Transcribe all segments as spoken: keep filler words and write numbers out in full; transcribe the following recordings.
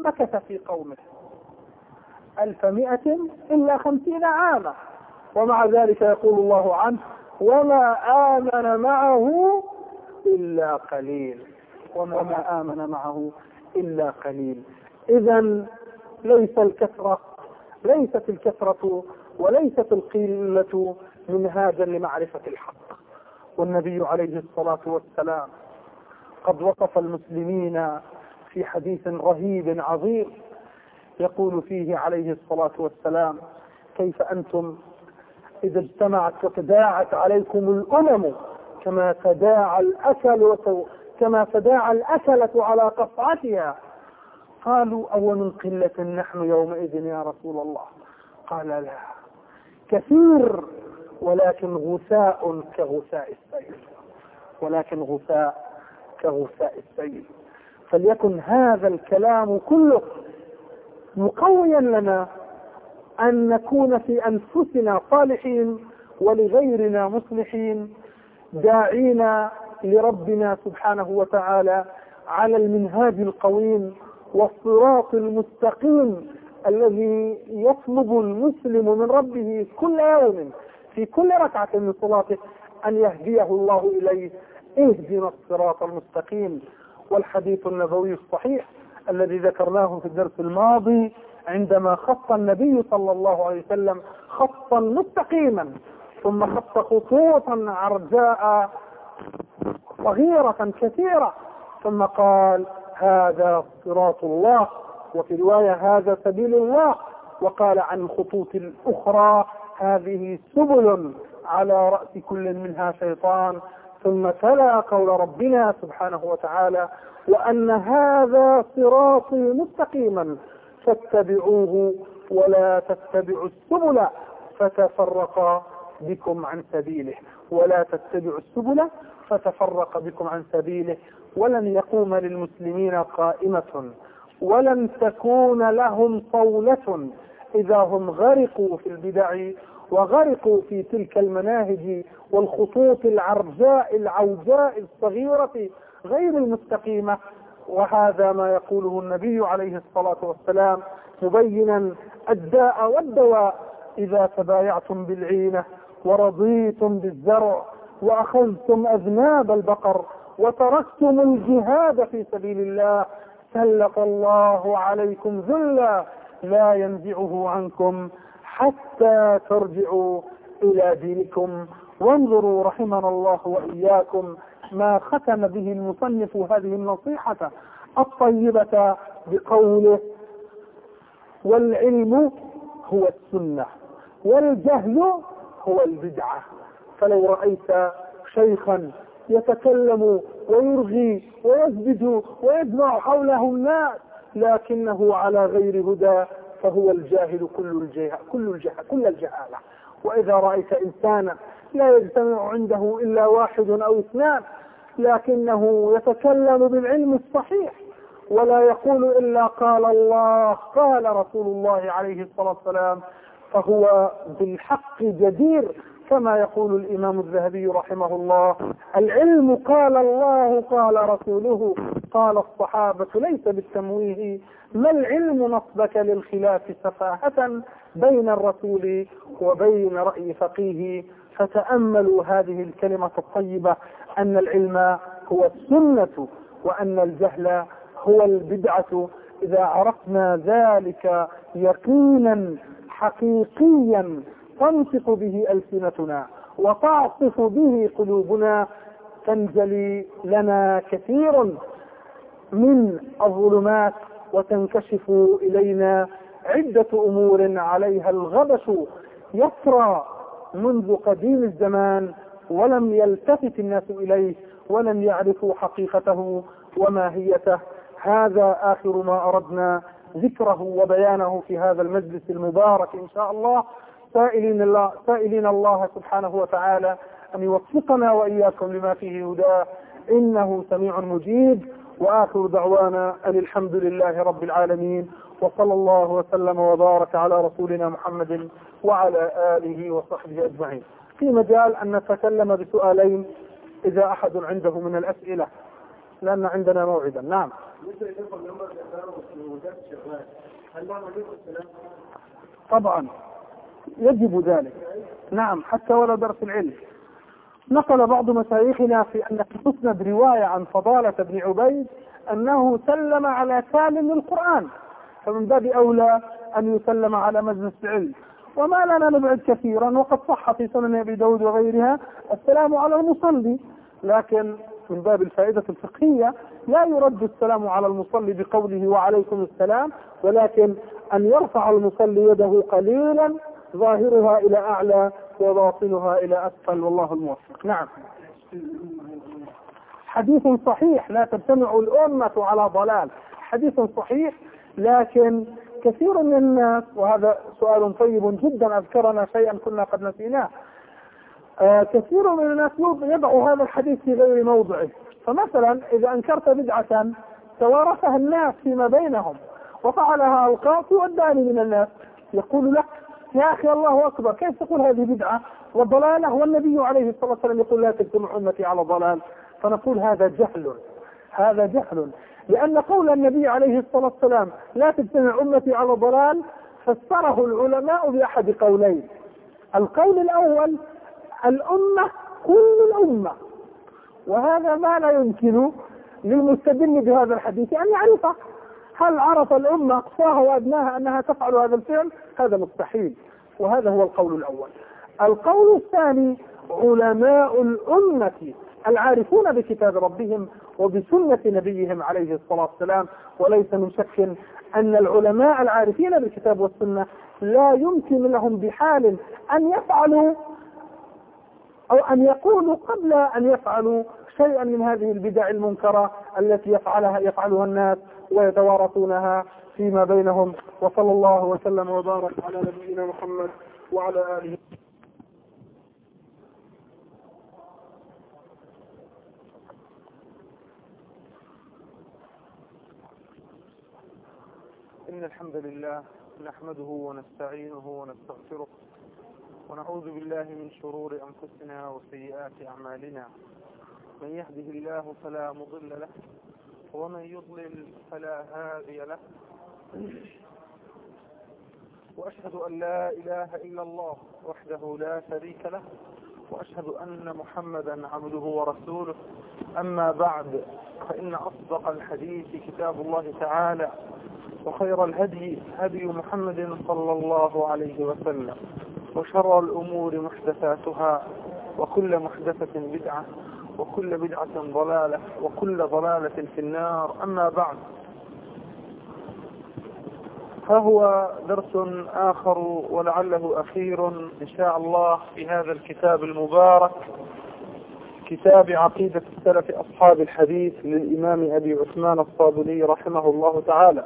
مكث في قومه ألف مئة إلا خمسين عاما، ومع ذلك يقول الله عنه وما آمن معه إلا قليل، وما آمن معه إلا قليل. إذن ليس الكثرة ليست الكثرة وليست القلة من هذا لمعرفة الحق. والنبي عليه الصلاة والسلام قد وصف المسلمين في حديث رهيب عظيم يقول فيه عليه الصلاة والسلام كيف أنتم إذا اجتمعت وتداعت عليكم الأمم كما تداعى الأكل كما تداعى الأكلة على قطعتها. قالوا أو من قلة نحن يومئذ يا رسول الله؟ قال لا، كثير ولكن غثاء كغثاء السيل، ولكن غثاء كغثاء السيل. فليكن هذا الكلام كله مقويا لنا أن نكون في أنفسنا صالحين ولغيرنا مصلحين، داعين لربنا سبحانه وتعالى على المنهاج القويم والصراط المستقيم الذي يطلب المسلم من ربه كل يوم في كل ركعة من صلاته أن يهديه الله إليه. اهدنا الصراط المستقيم. والحديث النبوي الصحيح الذي ذكرناه في الدرس الماضي عندما خط النبي صلى الله عليه وسلم خطا مستقيما ثم خط خطوطا عرجاء صغيرة كثيرة ثم قال هذا صراط الله، وفي رواية هذا سبيل الله، وقال عن الخطوط الأخرى هذه سبل على رأس كل منها شيطان. ثم تلا قول ربنا سبحانه وتعالى وأن هذا صراطي مستقيما فاتبعوه ولا تتبعوا السبل فتفرق بكم عن سبيله ولا تتبعوا السبل فتفرق بكم عن سبيله. ولن يقوم للمسلمين قائمة ولن تكون لهم صولة إذا هم غرقوا في البدع وغرقوا في تلك المناهج والخطوط العرجاء العوجاء الصغيرة غير المستقيمة. وهذا ما يقوله النبي عليه الصلاة والسلام مبينا الداء والدواء: إذا تبايعتم بالعينة ورضيتم بالزرع وأخذتم أذناب البقر وتركتم الجهاد في سبيل الله سلط الله عليكم ذلا لا ينزعه عنكم حتى ترجعوا إلى دينكم. وانظروا رحمنا الله وإياكم ما ختم به المصنف هذه النصيحة الطيبة بقوله والعلم هو السنة والجهل هو البدعة. فلو رأيت شيخا يتكلم ويرغي ويزبد ويجمع حوله الناس لكنه على غير هدى فهو الجاهل كل الجهل كل الجهل كل الجهالة. وإذا رأيت إنسانا لا يجتمع عنده إلا واحد أو اثنان لكنه يتكلم بالعلم الصحيح ولا يقول إلا قال الله قال رسول الله عليه الصلاة والسلام فهو بالحق جدير. كما يقول الإمام الذهبي رحمه الله العلم قال الله قال رسوله قال الصحابة ليس بالتمويه، ما العلم نصبك للخلاف سفاهة بين الرسول وبين رأي فقيه. فتأملوا هذه الكلمة الطيبة أن العلم هو السنة وأن الجهل هو البدعة. إذا عرفنا ذلك يقينا حقيقيا تنطق به ألسنتنا وتعطف به قلوبنا تنجلي لنا كثير من الظلمات وتنكشف إلينا عدة أمور عليها الغبش يسرى منذ قديم الزمان ولم يلتفت الناس إليه ولم يعرفوا حقيقته وماهيته. هذا آخر ما أردنا ذكره وبيانه في هذا المجلس المبارك إن شاء الله، سائلين الله, سائلين الله سبحانه وتعالى أن يوفقنا وإياكم لما فيه هداه إنه سميع مجيب. وآخر دعوانا أن الحمد لله رب العالمين وصلى الله وسلم وبارك على رسولنا محمد وعلى آله وصحبه أجمعين. في مجال أن نتكلم بسؤالين إذا أحد عنده من الأسئلة. لأن عندنا موعدا. نعم. طبعا يجب ذلك. نعم، حتى ولو درس العلم. نقل بعض مشايخنا في أن تسند رواية عن فضالة بن عبيد أنه سلم على سالم القرآن، فمن باب أولى أن يسلم على مجلس العلم. وما لنا نبعد كثيرا، وقد صح في سنن أبي داود وغيرها السلام على المصلي، لكن من باب الفائدة الفقهية لا يرد السلام على المصلي بقوله وعليكم السلام، ولكن أن يرفع المصلي يده قليلا ظاهرها إلى أعلى وباطنها إلى أسفل، والله الموفق. نعم. حديث صحيح: لا تجتمع الأمة على ضلال. حديث صحيح، لكن كثير من الناس، وهذا سؤال طيب جدا أذكرنا شيئا كنا قد نسيناه، آه كثير من الناس يضع هذا الحديث في غير موضعه. فمثلا إذا أنكرت بدعة توارثها الناس فيما بينهم وفعلها القاطي والداني من الناس، يقول لك يا أخي الله أكبر، كيف تقول هذه بدعة وضلالة والنبي عليه الصلاة والسلام يقول لا تجتمع أمتي على ضلال؟ فنقول هذا جهل، هذا جهل، لأن قول النبي عليه الصلاة والسلام لا تجتمع أمتي على ضلال فسره العلماء بأحد قولين. القول الأول: الأمة كل الأمة، وهذا ما لا يمكن للمستدل بهذا الحديث أن يعرفه. هل عرف الأمة أقصاها وأدناها أنها تفعل هذا الفعل؟ هذا مستحيل، وهذا هو القول الأول. القول الثاني: علماء الأمة العارفون بكتاب ربهم وبسنة نبيهم عليه الصلاة والسلام. وليس من شك أن العلماء العارفين بالكتاب والسنة لا يمكن لهم بحال أن يفعلوا أو أن يقولوا قبل أن يفعلوا شيئا من هذه البدع المنكرة التي يفعلها يفعلها الناس ويتوارثونها فيما بينهم. وصلى الله وسلم وبارك على نبينا محمد وعلى آله. إن الحمد لله نحمده ونستعينه ونستغفره ونعوذ بالله من شرور أنفسنا وسيئات أعمالنا. من يهده الله فلا مضل له ومن يضلل فلا هادي له، وأشهد أن لا إله إلا الله وحده لا شريك له، وأشهد أن محمدا عبده ورسوله. أما بعد، فإن أصدق الحديث كتاب الله تعالى، وخير الهدي هدي محمد صلى الله عليه وسلم، وشر الأمور محدثاتها، وكل محدثة بدعة، وكل بدعة ضلالة، وكل ضلالة في النار. أما بعد، فهو درس آخر ولعله أخير إن شاء الله في هذا الكتاب المبارك، كتاب عقيدة السلف أصحاب الحديث للإمام أبي عثمان الصابوني رحمه الله تعالى.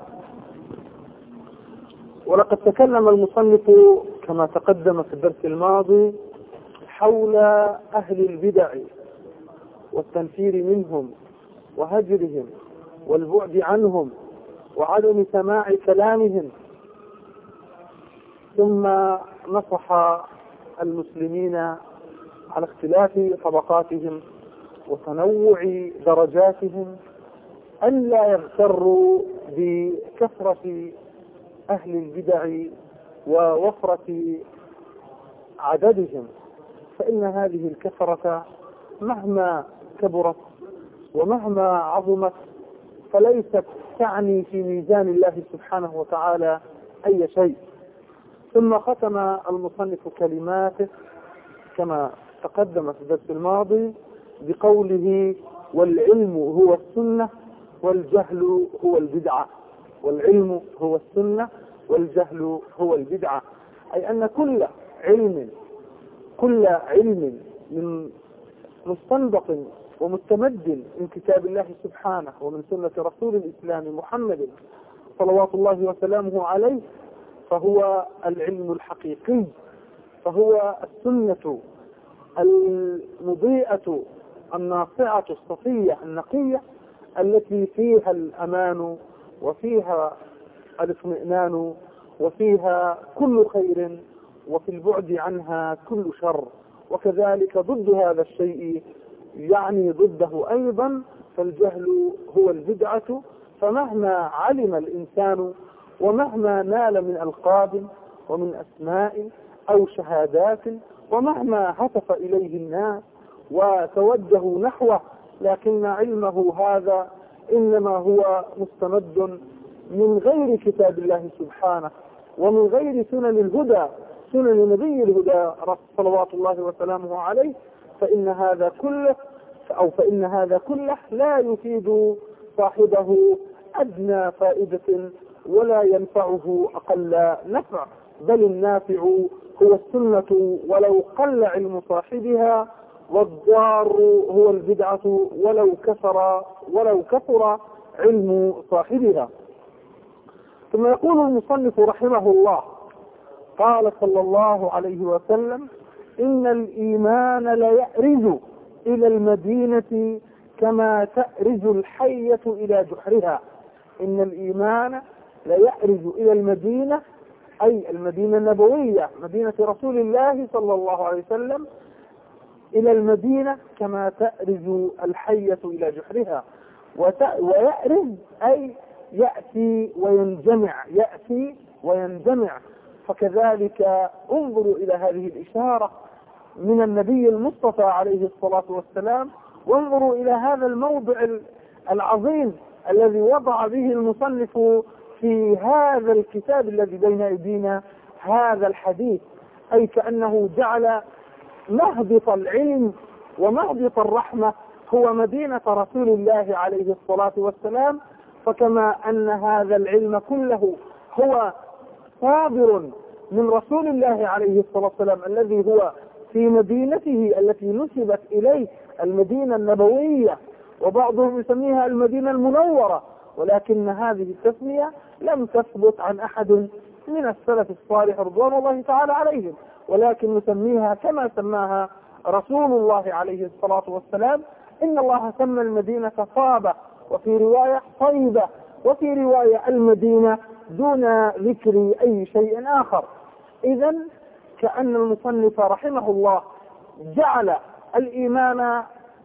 ولقد تكلم المصنف كما تقدم في الدرس الماضي حول أهل البدع والتنفير منهم وهجرهم والبعد عنهم وعدم سماع كلامهم، ثم نصح المسلمين على اختلاف طبقاتهم وتنوع درجاتهم أن لا يغتروا بكثرة أهل البدع ووفرة عددهم، فإن هذه الكثرة مهما كبرت ومهما عظمت فليست تعني في ميزان الله سبحانه وتعالى أي شيء. ثم ختم المصنف كلماته كما تقدم في الدرس الماضي بقوله: والعلم هو السنة والجهل هو البدعة. والعلم هو السنة والجهل هو البدعة، أي أن كل علم كل علم من مستنبط ومستمد من كتاب الله سبحانه ومن سنة رسول الإسلام محمد صلوات الله وسلامه عليه فهو العلم الحقيقي، فهو السنة المضيئة الناصعة الصفية النقية التي فيها الأمان وفيها الاطمئنان وفيها كل خير وفي البعد عنها كل شر. وكذلك ضد هذا الشيء يعني ضده أيضا فالجهل هو البدعة. فمهما علم الإنسان ومهما نال من ألقاب ومن أسماء أو شهادات ومهما هتف إليه الناس وتوجهوا نحوه، لكن علمه هذا إنما هو مستمد من غير كتاب الله سبحانه ومن غير سنن الهدى، سنن نبي الهدى صلوات الله وسلامه عليه. فإن هذا كله أو فإن هذا كله لا يفيد صاحبه أدنى فائدة ولا ينفعه أقل نفع، بل النافع هو السنة ولو قل علم صاحبها، والضار هو البدعة ولو كثر ولو كثر علم صاحبها. ثم يقول المصنف رحمه الله: قال صلى الله عليه وسلم: إن الإيمان ليأرز إلى المدينة كما تأرز الحية إلى جحرها. إن الإيمان ليأرز إلى المدينة، أي المدينة النبوية، مدينة رسول الله صلى الله عليه وسلم، إلى المدينة كما تأرز الحية إلى جحرها. ويأرز أي يأتي وينجمع، يأتي وينجمع. فكذلك انظروا إلى هذه الإشارة من النبي المصطفى عليه الصلاة والسلام، وانظروا إلى هذا الموضع العظيم الذي وضع به المصنف في هذا الكتاب الذي بين أيدينا هذا الحديث، أي كأنه جعل مهبط العلم ومهبط الرحمة هو مدينة رسول الله عليه الصلاة والسلام. فكما أن هذا العلم كله هو صادر من رسول الله عليه الصلاة والسلام الذي هو في مدينته التي نسبت إليه، المدينة النبوية، وبعضهم يسميها المدينة المنورة، ولكن هذه التسمية لم تثبت عن أحد من السلف الصالح رضوان الله تعالى عليهم، ولكن نسميها كما سماها رسول الله عليه الصلاة والسلام. إن الله سمى المدينة طابة، وفي رواية طيبة، وفي رواية المدينة دون ذكر أي شيء آخر. إذن كأن المصنف رحمه الله جعل الإيمان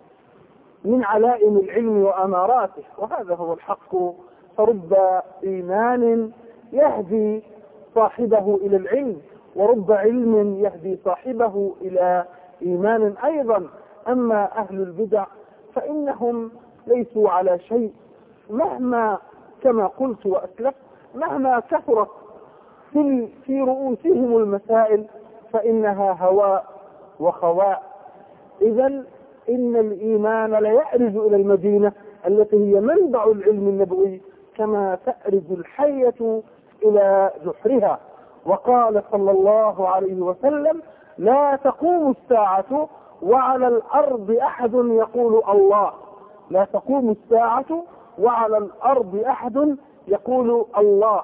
من علائم العلم وأماراته، وهذا هو الحق. فرب إيمان يهدي صاحبه إلى العلم، ورب علم يهدي صاحبه إلى إيمان أيضا. أما أهل البدع فإنهم ليسوا على شيء، مهما كما قلت وأسلفت مهما كثرت في في رؤوسهم المسائل فإنها هواء وخواء. إذن إن الإيمان ليأرز إلى المدينة التي هي منبع العلم النبوي كما تأرز الحية إلى جحرها. وقال صلى الله عليه وسلم: لا تقوم الساعة وعلى الأرض أحد يقول الله. لا تقوم الساعة وعلى الأرض أحد يقول الله.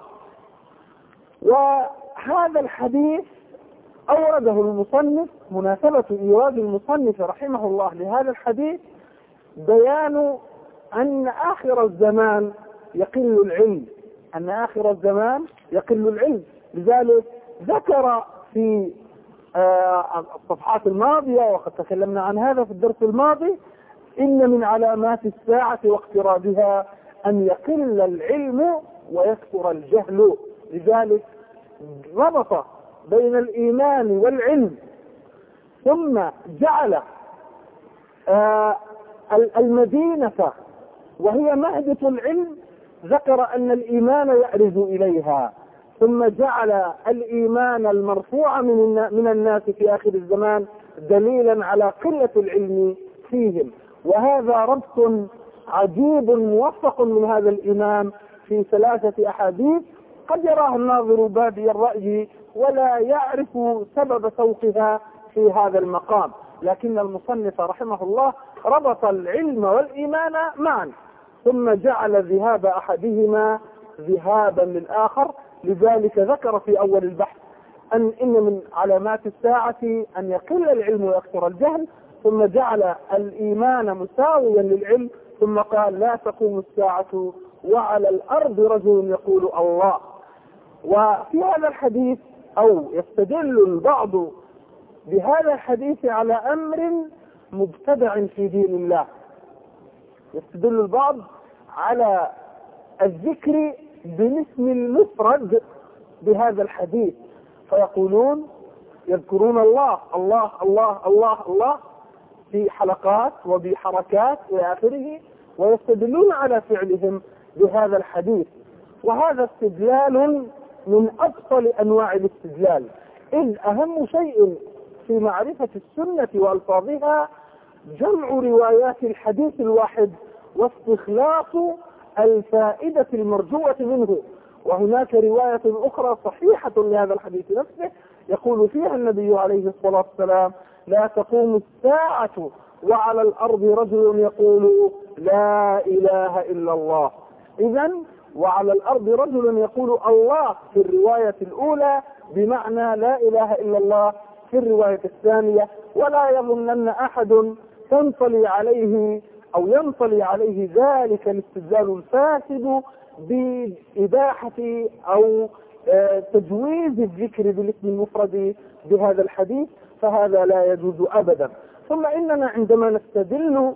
وهذا الحديث أورده المصنف، مناسبة إيراد المصنف رحمه الله لهذا الحديث بيان أن آخر الزمان يقل العلم، أن آخر الزمان يقل العلم. لذلك ذكر في الصفحات الماضية، وقد تكلمنا عن هذا في الدرس الماضي، إن من علامات الساعة واقترابها أن يقل العلم ويكثر الجهل. لذلك ربط بين الإيمان والعلم، ثم جعل المدينة وهي مهبط العلم، ذكر أن الإيمان يأرز إليها، ثم جعل الإيمان المرفوع من الناس في آخر الزمان دليلا على قلة العلم فيهم. وهذا ربط عجيب موفق من هذا الإمام في ثلاثة أحاديث قد يراه الناظر بادي الرأي ولا يعرف سبب سوقها في هذا المقام، لكن المصنف رحمه الله ربط العلم والإيمان معا، ثم جعل ذهاب أحدهما ذهابا للآخر. لذلك ذكر في أول البحث أن إن من علامات الساعة أن يقل العلم ويكثر الجهل، ثم جعل الإيمان مساويا للعلم، ثم قال: لا تقوم الساعة وعلى الأرض رجل يقول الله. وفي هذا الحديث أو يستدل البعض بهذا الحديث على أمر مبتدع في دين الله، يستدل البعض على الذكر بالاسم المفرد بهذا الحديث، فيقولون يذكرون الله الله الله الله الله في حلقات وبحركات إلى آخره، ويستدلون على فعلهم بهذا الحديث. وهذا استدلال من أبطل أنواع الاستدلال، إذ أهم شيء في معرفة السنة وألفاظها جمع روايات الحديث الواحد واستخلاص الفائدة المرجوة منه. وهناك رواية أخرى صحيحة لهذا الحديث نفسه يقول فيها النبي عليه الصلاة والسلام: لا تقوم الساعة وعلى الأرض رجل يقول لا إله إلا الله. إذن وعلى الأرض رجل يقول الله في الرواية الأولى بمعنى لا إله إلا الله في الرواية الثانية. ولا يظنن أحد تنطلي عليه أو ينطلي عليه ذلك الاستدلال الفاسد بإباحة أو تجويز الذكر بالاسم المفرد بهذا الحديث، فهذا لا يجوز أبدا. ثم إننا عندما نستدل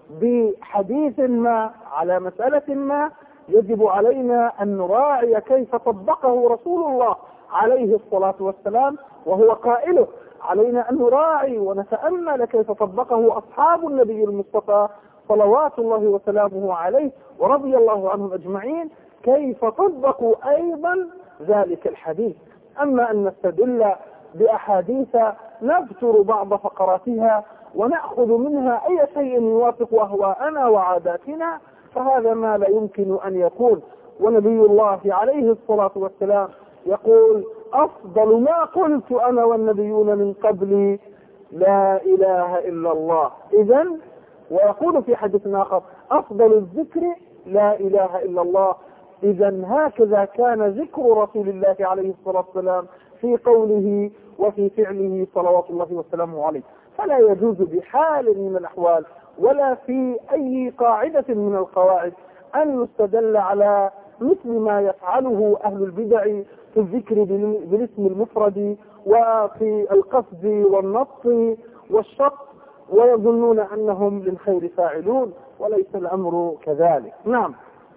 بحديث ما على مسألة ما يجب علينا أن نراعي كيف طبقه رسول الله عليه الصلاة والسلام وهو قائله. علينا أن نراعي ونتأمل كيف طبقه أصحاب النبي المصطفى صلوات الله وسلامه عليه ورضي الله عنهم أجمعين، كيف طبقوا أيضا ذلك الحديث. أما أن نستدل بأحاديث نذكر بعض فقراتها ونأخذ منها أي شيء يوافق أهواءنا وعاداتنا، فهذا ما لا يمكن أن يكون. ونبي الله عليه الصلاة والسلام يقول: أفضل ما قلت أنا والنبيون من قبلي لا إله إلا الله. إذن ويقول في حديث آخر: أفضل الذكر لا إله إلا الله. إذن هكذا كان ذكر رسول الله عليه الصلاة والسلام في قوله وفي فعله صلوات الله وسلامه عليه. فلا يجوز بحال من الأحوال ولا في أي قاعدة من القواعد أن يستدل على مثل ما يفعله أهل البدع في الذكر بالاسم المفرد وفي القصد والنص والشط، ويظنون أنهم للخير فاعلون، وليس الأمر كذلك. نعم.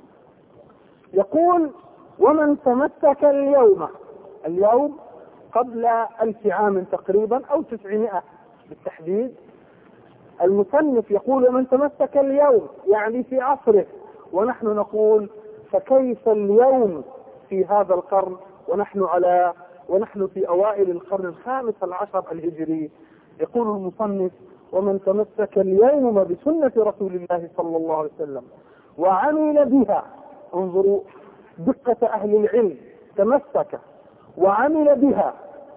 يقول: ومن تمسك اليوم اليوم قبل ألف عام تقريبا أو تسعمائة بالتحديد، المصنف يقول: ومن تمسك اليوم يعني في عصره، ونحن نقول فكيف اليوم في هذا القرن ونحن على ونحن في أوائل القرن الخامس العشر الهجري. يقول المصنف: ومن تمسك اليوم بسنة رسول الله صلى الله عليه وسلم وعمل بها. انظروا دقة أهل العلم، تمسك وعمل بها،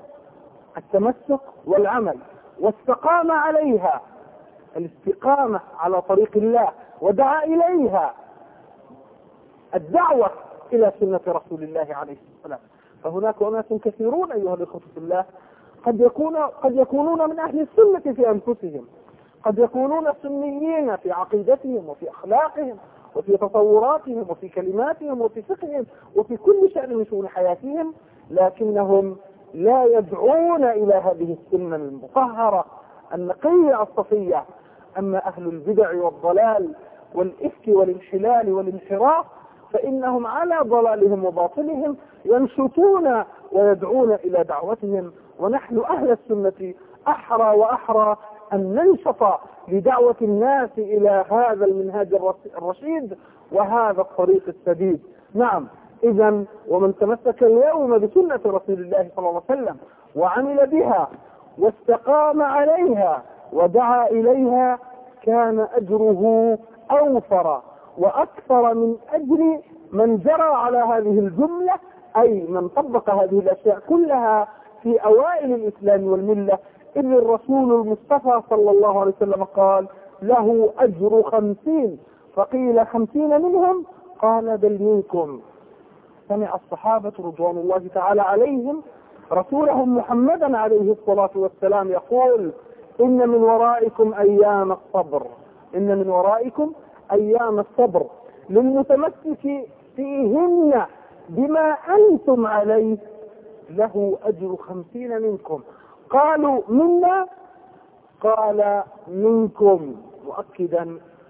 التمسك والعمل، واستقام عليها، الاستقامة على طريق الله، ودعا إليها، الدعوة إلى سنة رسول الله عليه السلام. فهناك أناس كثيرون أيها الأخوة في الله قد يكون قد يكونون من أهل السنة في أنفسهم، قد يكونون سنيين في عقيدتهم وفي أخلاقهم وفي تصوراتهم وفي كلماتهم وفي فقههم وفي كل شأن من شؤون حياتهم، لكنهم لا يدعون إلى هذه السنة المطهرة النقية الصفية. أما أهل البدع والضلال والإفك والانحلال والانحراف فإنهم على ضلالهم وباطلهم ينشطون ويدعون إلى دعوتهم. ونحن أهل السنة أحرى وأحرى أن ننشط لدعوة الناس إلى هذا المنهاج الرشيد وهذا الطريق السديد. نعم. إذن ومن تمسك اليوم بسنة رسول الله صلى الله عليه وسلم وعمل بها واستقام عليها ودعا إليها كان أجره أوفر وأكثر من أجر من جرى على هذه الجملة، أي من طبق هذه الأشياء كلها في أوائل الإسلام والملة. إذ الرسول المصطفى صلى الله عليه وسلم قال: له أجر خمسين. فقيل: خمسين منهم؟ قال: بل منكم. سمع الصحابة رضوان الله تعالى عليهم رسولهم محمدا عليه الصلاة والسلام يقول: إن من ورائكم أيام الصبر إن من ورائكم أيام الصبر للمتمسك فيهن بما أنتم عليه له أجر خمسين منكم. قالوا: منا؟ قال: منكم، مؤكدا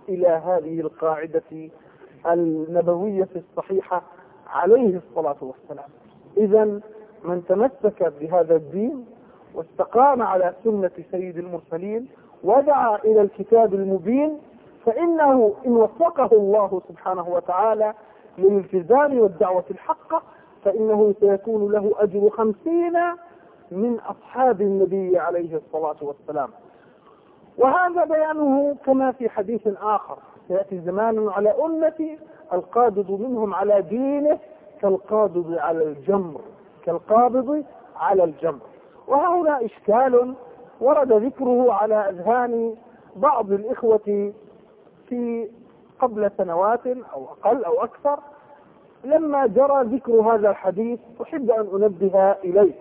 إلى هذه القاعدة النبوية الصحيحة عليه الصلاة والسلام. إذا من تمسك بهذا الدين واستقام على سنة سيد المرسلين ودعا إلى الكتاب المبين، فإنه إن وفقه الله سبحانه وتعالى للالتزام والدعوة الحقة فإنه سيكون له أجر خمسين من أصحاب النبي عليه الصلاة والسلام. وهذا بيانه كما في حديث آخر: سيأتي زمان على أمتي القابض منهم على دينه كالقابض على الجمر كالقابض على الجمر. وهنا إشكال ورد ذكره على أذهان بعض الإخوة في قبل سنوات أو أقل أو أكثر، لما جرى ذكر هذا الحديث أحب أن أنبه إليه.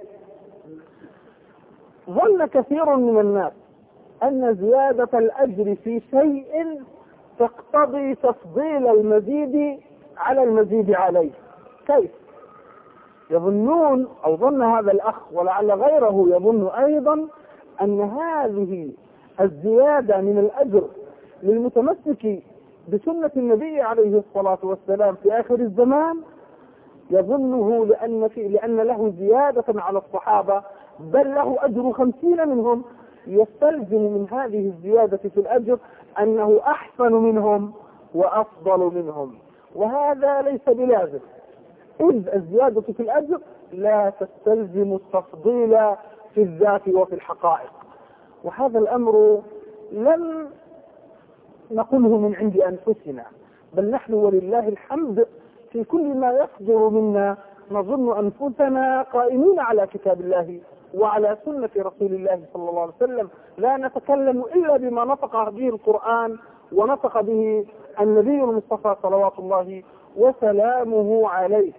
ظن كثير من الناس أن زيادة الأجر في شيء تقتضي تفضيل المزيد على المزيد عليه. كيف؟ يظنون أو ظن هذا الأخ ولعل غيره يظن أيضا أن هذه الزيادة من الأجر للمتمسك بسنة النبي عليه الصلاة والسلام في آخر الزمان يظنه لأن, في لأن له زيادة على الصحابة، بل له أجر خمسين منهم، يستلزم من هذه الزيادة في الأجر أنه أحسن منهم وأفضل منهم، وهذا ليس بلازم، إذ الزيادة في الأجر لا تستلزم التفضيل في الذات وفي الحقائق. وهذا الأمر لم نقله من عند أنفسنا، بل نحن ولله الحمد في كل ما يصدر منا نظن أنفسنا قائمين على كتاب الله وعلى سنة رسول الله صلى الله عليه وسلم، لا نتكلم إلا بما نطق به القرآن ونطق به النبي المصطفى صلوات الله وسلامه عليه.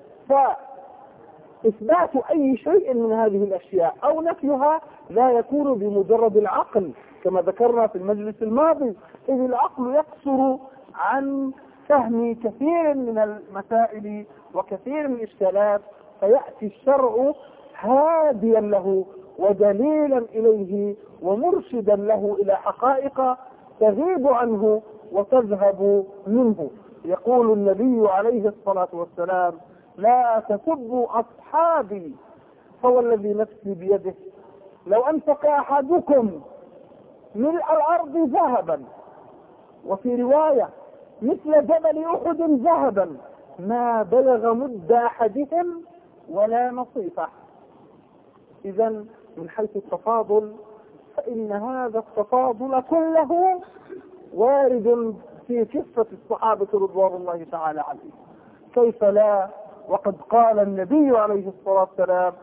فإثبات أي شيء من هذه الأشياء أو نفيها لا يكون بمجرد العقل كما ذكرنا في المجلس الماضي، إذ العقل يقصر عن فهم كثير من المسائل وكثير من الإشكالات، فيأتي الشرع هاديا له ودليلا إليه ومرشدا له إلى حقائق تغيب عنه وتذهب منه. يقول النبي عليه الصلاة والسلام: لا تسبوا أصحابي فوالذي نفسي بيده لو أنفق أحدكم ملء الأرض ذهبا، وفي رواية مثل جبل أحد ذهبا، ما بلغ مد أحدهم ولا نصيفه. إذا من حيث التفاضل فإن هذا التفاضل كله وارد في قصة الصحابة رضوان الله تعالى عليهم، كيف لا؟ وقد قال النبي عليه الصلاة والسلام: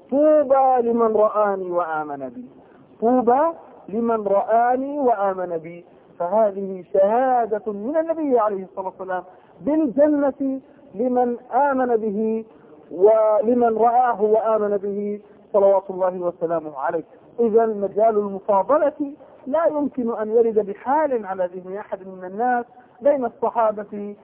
طوبى لمن رآني وآمن بي، طوبى لمن رآني وآمن بي. فهذه شهادة من النبي عليه الصلاة والسلام بالجنة لمن آمن به ولمن رآه وآمن به صلوات الله وسلامه عليه. إذا مجال المفاضلة لا يمكن أن يرد بحال على ذهن أحد من الناس بين الصحابة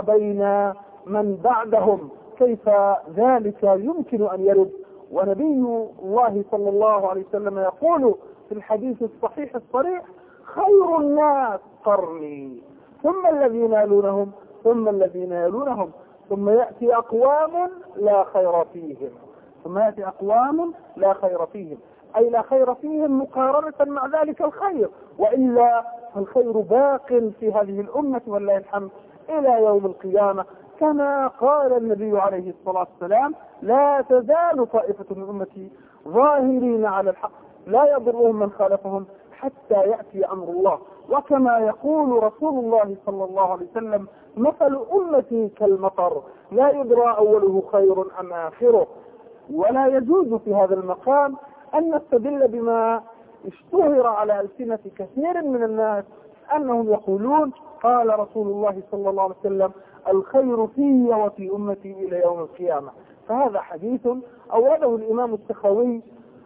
وبين من بعدهم، كيف ذلك يمكن أن يرد؟ ونبي الله صلى الله عليه وسلم يقول في الحديث الصحيح الصريح: خير الناس قرني ثم الذين يلونهم ثم الذين يلونهم ثم يأتي أقوام لا خير فيهم ثم يأتي أقوام لا خير فيهم أي لا خير فيهم مقارنة مع ذلك الخير، وإلا فالخير باق في هذه الأمة والله الحمد إلى يوم القيامة، كما قال النبي عليه الصلاة والسلام: لا تزال طائفة من أمتي ظاهرين على الحق لا يضرهم من خالفهم حتى يأتي أمر الله. وكما يقول رسول الله صلى الله عليه وسلم: مثل أمتي كالمطر لا يدرى أوله خير أم آخره. ولا يجوز في هذا المقام أن نستدل بما اشتهر على ألسنة كثير من الناس أنهم يقولون: قال رسول الله صلى الله عليه وسلم: الخير في وفي أمتي إلى يوم القيامة. فهذا حديث أورده الإمام السخاوي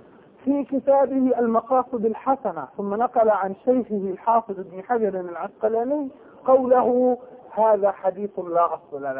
في كتابه المقاصد الحسنة، ثم نقل عن شيخه الحافظ ابن حجر العسقلاني قوله: هذا حديث لا أصل له،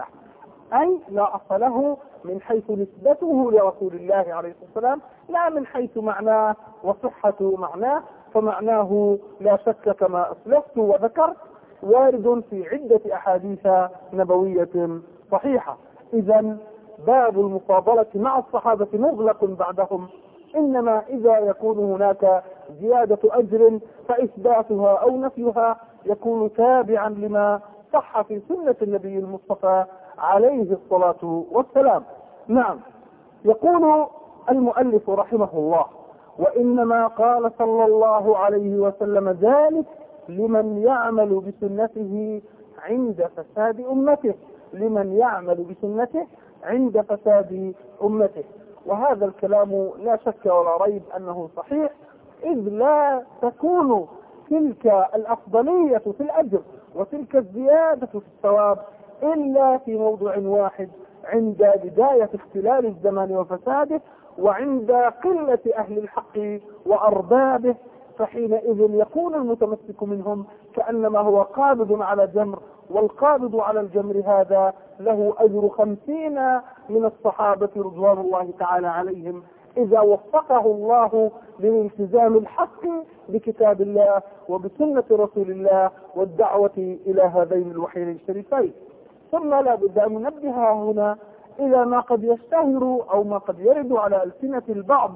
أي لا أصل له من حيث نسبته لرسول الله عليه الصلاة والسلام، لا من حيث معناه وصحة معناه، فمعناه لا شك كما أسلفت وذكرت وارد في عدة أحاديث نبوية صحيحة. إذا باب المفاضلة مع الصحابة مغلق بعدهم، إنما إذا يكون هناك زيادة أجر فإثباتها أو نفيها يكون تابعا لما صح في سنة النبي المصطفى عليه الصلاة والسلام. نعم. يقول المؤلف رحمه الله: وإنما قال صلى الله عليه وسلم ذلك لمن يعمل بسنته عند فساد أمته، لمن يعمل بسنته عند فساد أمته. وهذا الكلام لا شك ولا ريب أنه صحيح، إذ لا تكون تلك الأفضلية في الأجر وتلك الزيادة في الثواب إلا في موضوع واحد، عند بداية اختلال الزمان وفساده، وعند قلة أهل الحق وأربابه، فحينئذ يكون المتمسك منهم كأنما هو قابض على جمر، والقابض على الجمر هذا له أجر خمسين من الصحابة رضوان الله تعالى عليهم، إذا وفقه الله للالتزام الحق بكتاب الله وبسنة رسول الله والدعوة إلى هذين الوحيين الشريفين. ثم لا بد أن ننبه هنا إلى ما قد يشتهر أو ما قد يرد على ألسنة البعض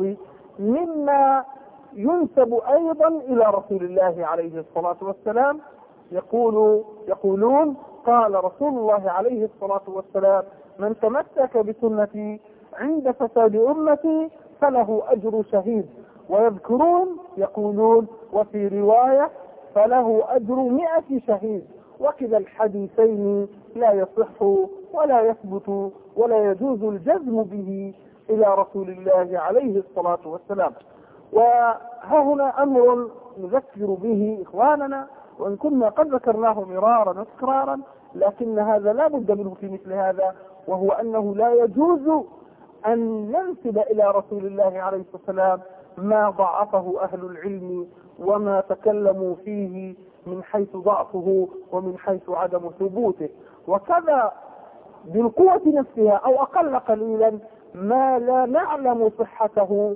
مما ينسب أيضا إلى رسول الله عليه الصلاة والسلام. يقول يقولون: قال رسول الله عليه الصلاة والسلام: من تمسك بسنتي عند فساد أمتي فله أجر شهيد. ويذكرون يقولون: وفي رواية فله أجر مئة شهيد. وكذا الحديثين لا يصح ولا يثبت ولا يجوز الجزم به إلى رسول الله عليه الصلاة والسلام. وها هنا أمر نذكر به إخواننا، وإن كنا قد ذكرناه مرارا وتكرارا، لكن هذا لا بد منه في مثل هذا، وهو أنه لا يجوز أن ننسب إلى رسول الله عليه الصلاة والسلام ما ضعفه أهل العلم وما تكلموا فيه من حيث ضعفه ومن حيث عدم ثبوته، وكذا بالقوة نفسها أو أقل قليلا ما لا نعلم صحته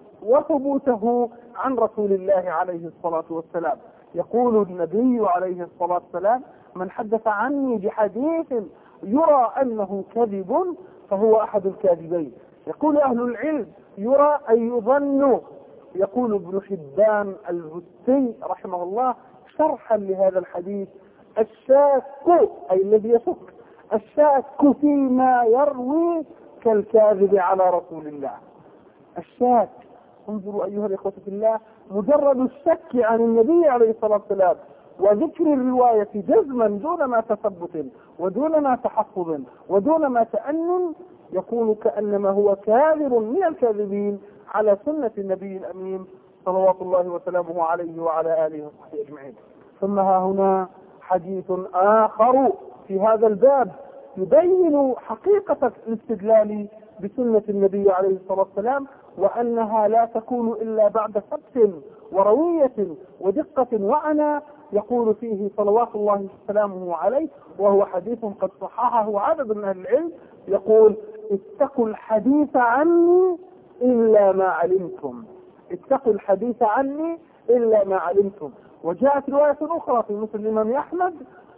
وثبوته عن رسول الله عليه الصلاة والسلام. يقول النبي عليه الصلاة والسلام: من حدث عني بحديث يرى أنه كذب فهو أحد الكاذبين. يقول أهل العلم: يرى أن يظن. يقول ابن حبان البستي رحمه الله شرحا لهذا الحديث: الشاك أي الذي يشك، الشاك فيما يروي كالكاذب على رسول الله. الشاك، انظروا أيها الإخوة في الله، مجرد الشك عن النبي عليه الصلاة والسلام وذكر الرواية جزما دون ما تثبت ودون ما تحفظ ودون ما تأنن يكون كأنما هو كاذب من الكاذبين على سنة النبي الأمين صلوات الله وسلامه عليه وعلى آله وصحبه أجمعين. ثم ها هنا حديث آخر في هذا الباب يبين حقيقة الاستدلال بسنة النبي عليه الصلاة والسلام، وأنها لا تكون إلا بعد ثبت وروية ودقة وعنى. يقول فيه صلوات الله وسلامه عليه، وهو حديث قد صححه عدد من أهل العلم، يقول: اتقوا الحديث عني إلا ما علمتم، اتقوا الحديث عني إلا ما علمتم. وجاءت رواية أخرى في مسلم الإمام أحمد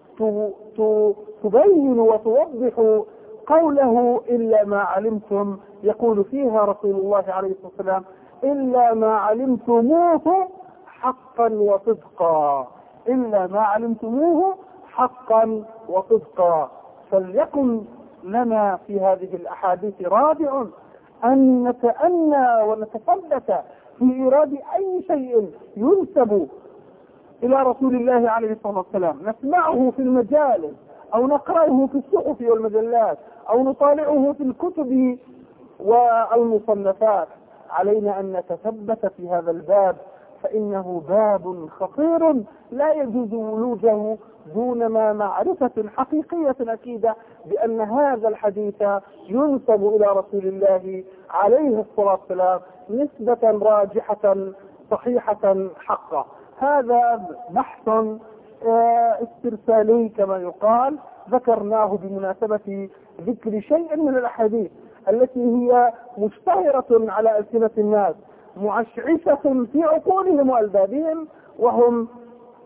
تبين وتوضح قوله إلا ما علمتم، يقول فيها رسول الله عليه الصلاة والسلام: إلا ما علمتموه حقا وصدقا، إلا ما علمتموه حقا وصدقا. فليكن لنا في هذه الأحاديث رادع أن نتأنى ونتثبت في إيراد أي شيء ينسب إلى رسول الله عليه الصلاة والسلام، نسمعه في المجالس أو نقرأه في الصحف والمجلات أو نطالعه في الكتب والمصنفات. علينا أن نتثبت في هذا الباب، فإنه باب خطير لا يجوز ولوجه دون ما معرفة حقيقية أكيدة بأن هذا الحديث ينسب إلى رسول الله عليه الصلاة والسلام نسبة راجحة صحيحة حقا. هذا بحث استرسالي كما يقال، ذكرناه بمناسبة ذكر شيء من الأحاديث التي هي مشتهرة على ألسنة الناس، معشعشة في عقولهم وألبابهم، وهم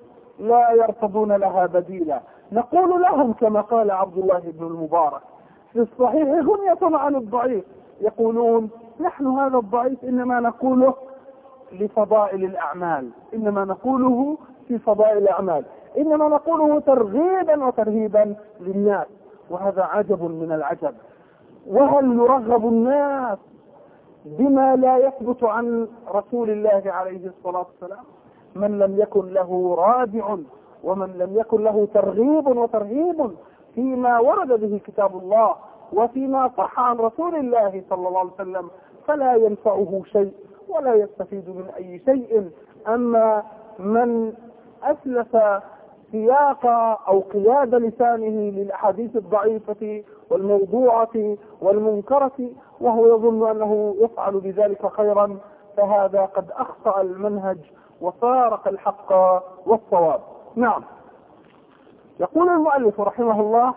لا يرتضون لها بديلا. نقول لهم كما قال عبد الله بن المبارك في الصحيح غنية عن الضعيف، يقولون نحن هذا الضعيف إنما نقوله لفضائل الأعمال، إنما نقوله في فضائل الأعمال، إنما نقوله ترغيبا وترهيبا للناس. وهذا عجب من العجب. وهل يرغب الناس بما لا يثبت عن رسول الله عليه الصلاة والسلام؟ من لم يكن له رادع ومن لم يكن له ترغيب وترهيب فيما ورد به كتاب الله وفيما صح عن رسول الله صلى الله عليه وسلم فلا ينفعه شيء ولا يستفيد من أي شيء. أما من أسلف سياق أو قياد لسانه للأحاديث الضعيفة والموضوعة والمنكرة وهو يظن أنه يفعل بذلك خيرا، فهذا قد أخطأ المنهج وفارق الحق والصواب. نعم. يقول المؤلف رحمه الله: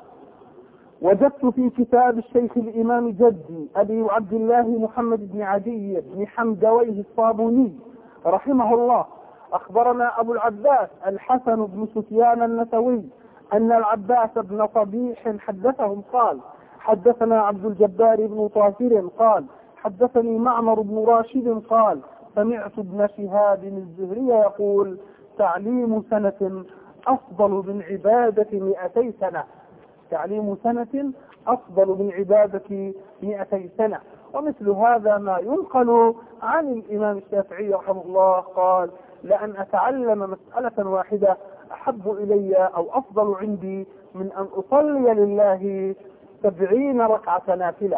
وجدت في كتاب الشيخ الإمام جدي أبي عبد الله محمد بن عدي بن حمدويه الصابوني رحمه الله أخبرنا أبو العباس الحسن بن سفيان النسوي أن العباس بن صبيح حدثهم قال: حدثنا عبد الجبار بن طاهر قال: حدثني معمر بن راشد قال: سمعت ابن شهاب الزهري يقول: تعليم سنة أفضل من عبادة مئتي سنة. تعليم سنة أفضل من عبادة مئتي سنة. ومثل هذا ما ينقل عن الإمام الشافعي رحمه الله قال: لأن أتعلم مسألة واحدة أحب إلي أو أفضل عندي من أن أصلي لله سبعين ركعة نافلة.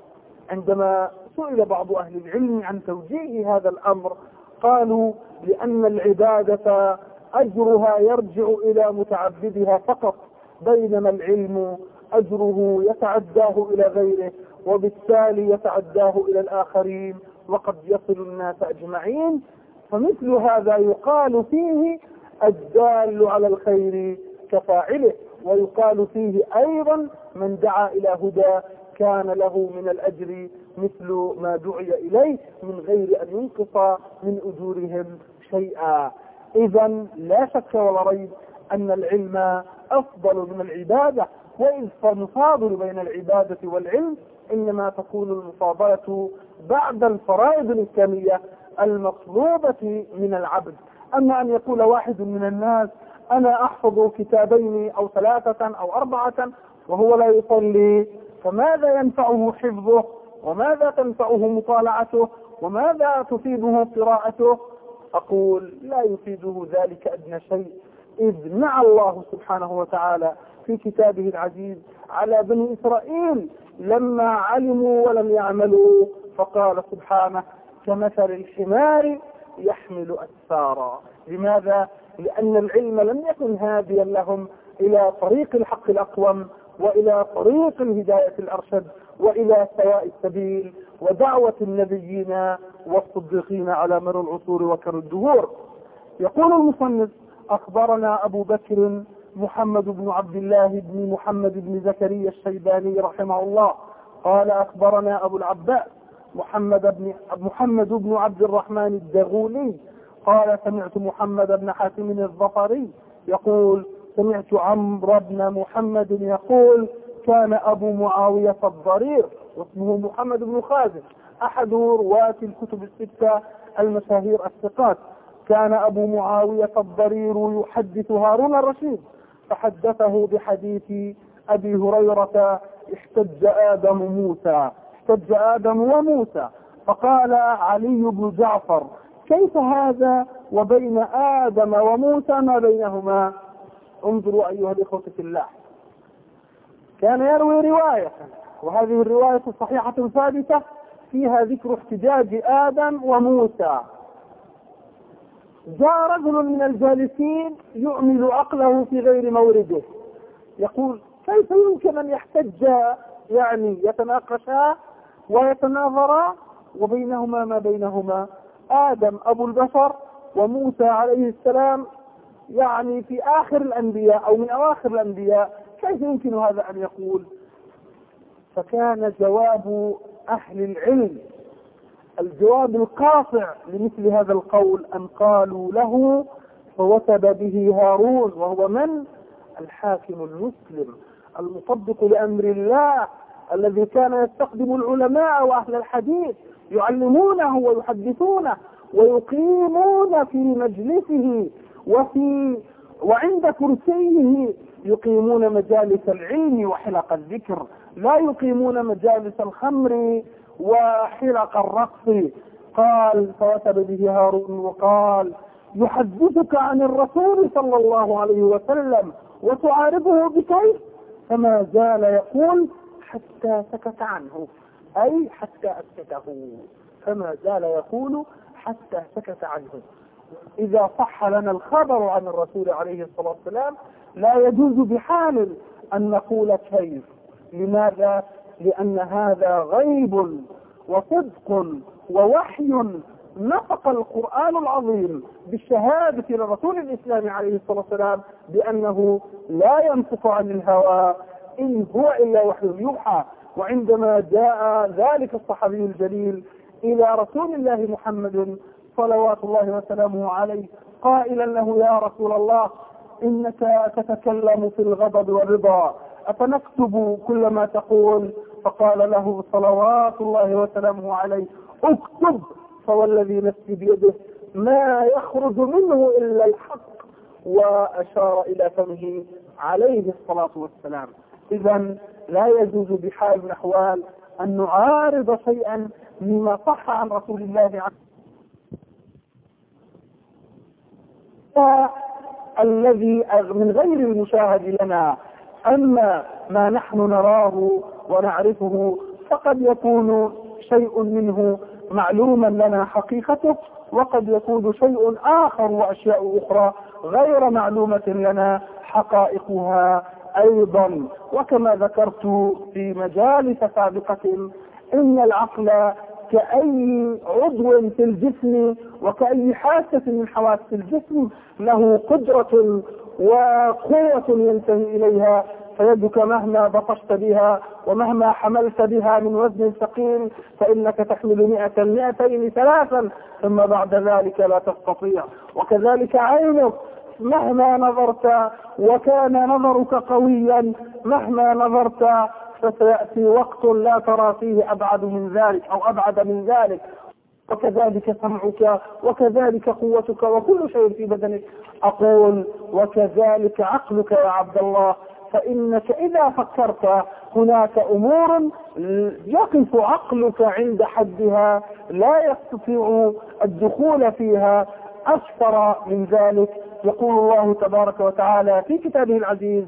عندما سئل بعض أهل العلم عن توجيه هذا الأمر قالوا: لأن العبادة أجرها يرجع إلى متعبدها فقط، بينما العلم أجره يتعداه إلى غيره وبالتالي يتعداه إلى الآخرين وقد يصل الناس أجمعين. فمثل هذا يقال فيه الدال على الخير كفاعله، ويقال فيه أيضا من دعا إلى هدى كان له من الأجر مثل ما دعي إليه من غير أن ينقص من أجورهم شيئا. إذا لا شك ولا ريب أن العلم أفضل من العبادة، وإذ فنفاضل بين العبادة والعلم إنما تكون المفاضلة بعد الفرائض الإسلامية المطلوبة من العبد. أما أن يقول واحد من الناس: أنا أحفظ كتابين أو ثلاثة أو أربعة وهو لا يصلي، فماذا ينفعه حفظه؟ وماذا تنفعه مطالعته؟ وماذا تفيده قراءته؟ أقول: لا يفيده ذلك أدنى شيء، إذ نعى الله سبحانه وتعالى في كتابه العزيز على بني إسرائيل لما علموا ولم يعملوا، فقال سبحانه: كمثل الحمار يحمل أسفارا. لماذا؟ لأن العلم لم يكن هاديا لهم إلى طريق الحق الأقوم وإلى طريق الهداية الأرشد وإلى سواء السبيل ودعوة النبيين والصديقين على مر العصور وكر الدهور. يقول المصنف: أخبرنا أبو بكر محمد بن عبد الله بن محمد بن زكريا الشيباني رحمه الله قال: أخبرنا أبو العباس محمد بن محمد بن عبد الرحمن الدغولي قال: سمعت محمد بن حاتم الظفري يقول: سمعت عمرو بن محمد يقول: كان أبو معاوية الضرير واسمه محمد بن خازن أحد رواة الكتب الستة المشاهير الثقات، كان أبو معاوية الضرير يحدث هارون الرشيد فحدثه بحديث أبي هريرة: احتج آدم موسى احتج آدم وموسى، فقال علي بن جعفر: كيف هذا وبين آدم وموسى ما بينهما؟ انظروا أيها الإخوة في الله، كان يروي رواية، وهذه الرواية صحيحة ثابتة فيها ذكر احتجاج آدم وموسى. جاء رجل من الجالسين يعمل عقله في غير مورده يقول: كيف يمكن أن يحتج، يعني يتناقشا ويتناظرا وبينهما ما بينهما؟ آدم أبو البشر وموسى عليه السلام يعني في آخر الأنبياء أو من أواخر الأنبياء، كيف يمكن هذا أن يقول؟ فكان جواب أهل العلم الجواب القاطع لمثل هذا القول أن قالوا له: فوثب به هارون، وهو من؟ الحاكم المسلم المطبق لأمر الله، الذي كان يستخدم العلماء وأهل الحديث يعلمونه ويحدثونه ويقيمون في مجلسه وفي وعند كرسيه، يقيمون مجالس العلم وحلق الذكر، لا يقيمون مجالس الخمر وحلق الرقص. قال فوثب به هارون وقال يحدثك عن الرسول صلى الله عليه وسلم وتعارضه بكيف؟ فما زال يقول حتى سكت عنه، أي حتى أسكته، فما زال يقول حتى سكت عنه. إذا صح لنا الخبر عن الرسول عليه الصلاة والسلام لا يجوز بحال أن نقول كيف. لماذا؟ لأن هذا غيب وصدق ووحي نطق القرآن العظيم بالشهادة لرسول الإسلام عليه الصلاة والسلام بأنه لا ينطق عن الهوى إن هو إلا وحي يوحى. وعندما جاء ذلك الصحابي الجليل إلى رسول الله محمد صلوات الله وسلامه عليه قائلا له يا رسول الله إنك تتكلم في الغضب والرضا، أفنكتب كل ما تقول؟ فقال له صلوات الله وسلامه عليه اكتب، فوالذي نفسي بيده ما يخرج منه إلا الحق، وأشار إلى فمه عليه الصلاة والسلام. إذا لا يجوز بحال من الأحوال أن نعارض شيئا مما صح عن رسول الله عنه الذي من غير المشاهد لنا. أما ما نحن نراه ونعرفه فقد يكون شيء منه معلوما لنا حقيقته، وقد يكون شيء آخر وأشياء أخرى غير معلومة لنا حقائقها أيضا. وكما ذكرت في مجالس سابقة إن العقل كأي عضو في الجسم وكأي حاسة من حواس الجسم له قدرة وقوة ينتهي إليها، فيدك مهما بطشت بها ومهما حملت بها من وزن ثقيل فإنك تحمل مئة مئتين ثلاثا ثم بعد ذلك لا تستطيع. وكذلك عينك مهما نظرت وكان نظرك قويا مهما نظرت فسيأتي وقت لا ترى فيه أبعد من ذلك أو أبعد من ذلك. وكذلك سمعك وكذلك قوتك وكل شيء في بدنك. أقول وكذلك عقلك يا عبد الله، فإنك إذا فكرت هناك أمور يقف عقلك عند حدها لا يستطيع الدخول فيها. أكثر من ذلك يقول الله تبارك وتعالى في كتابه العزيز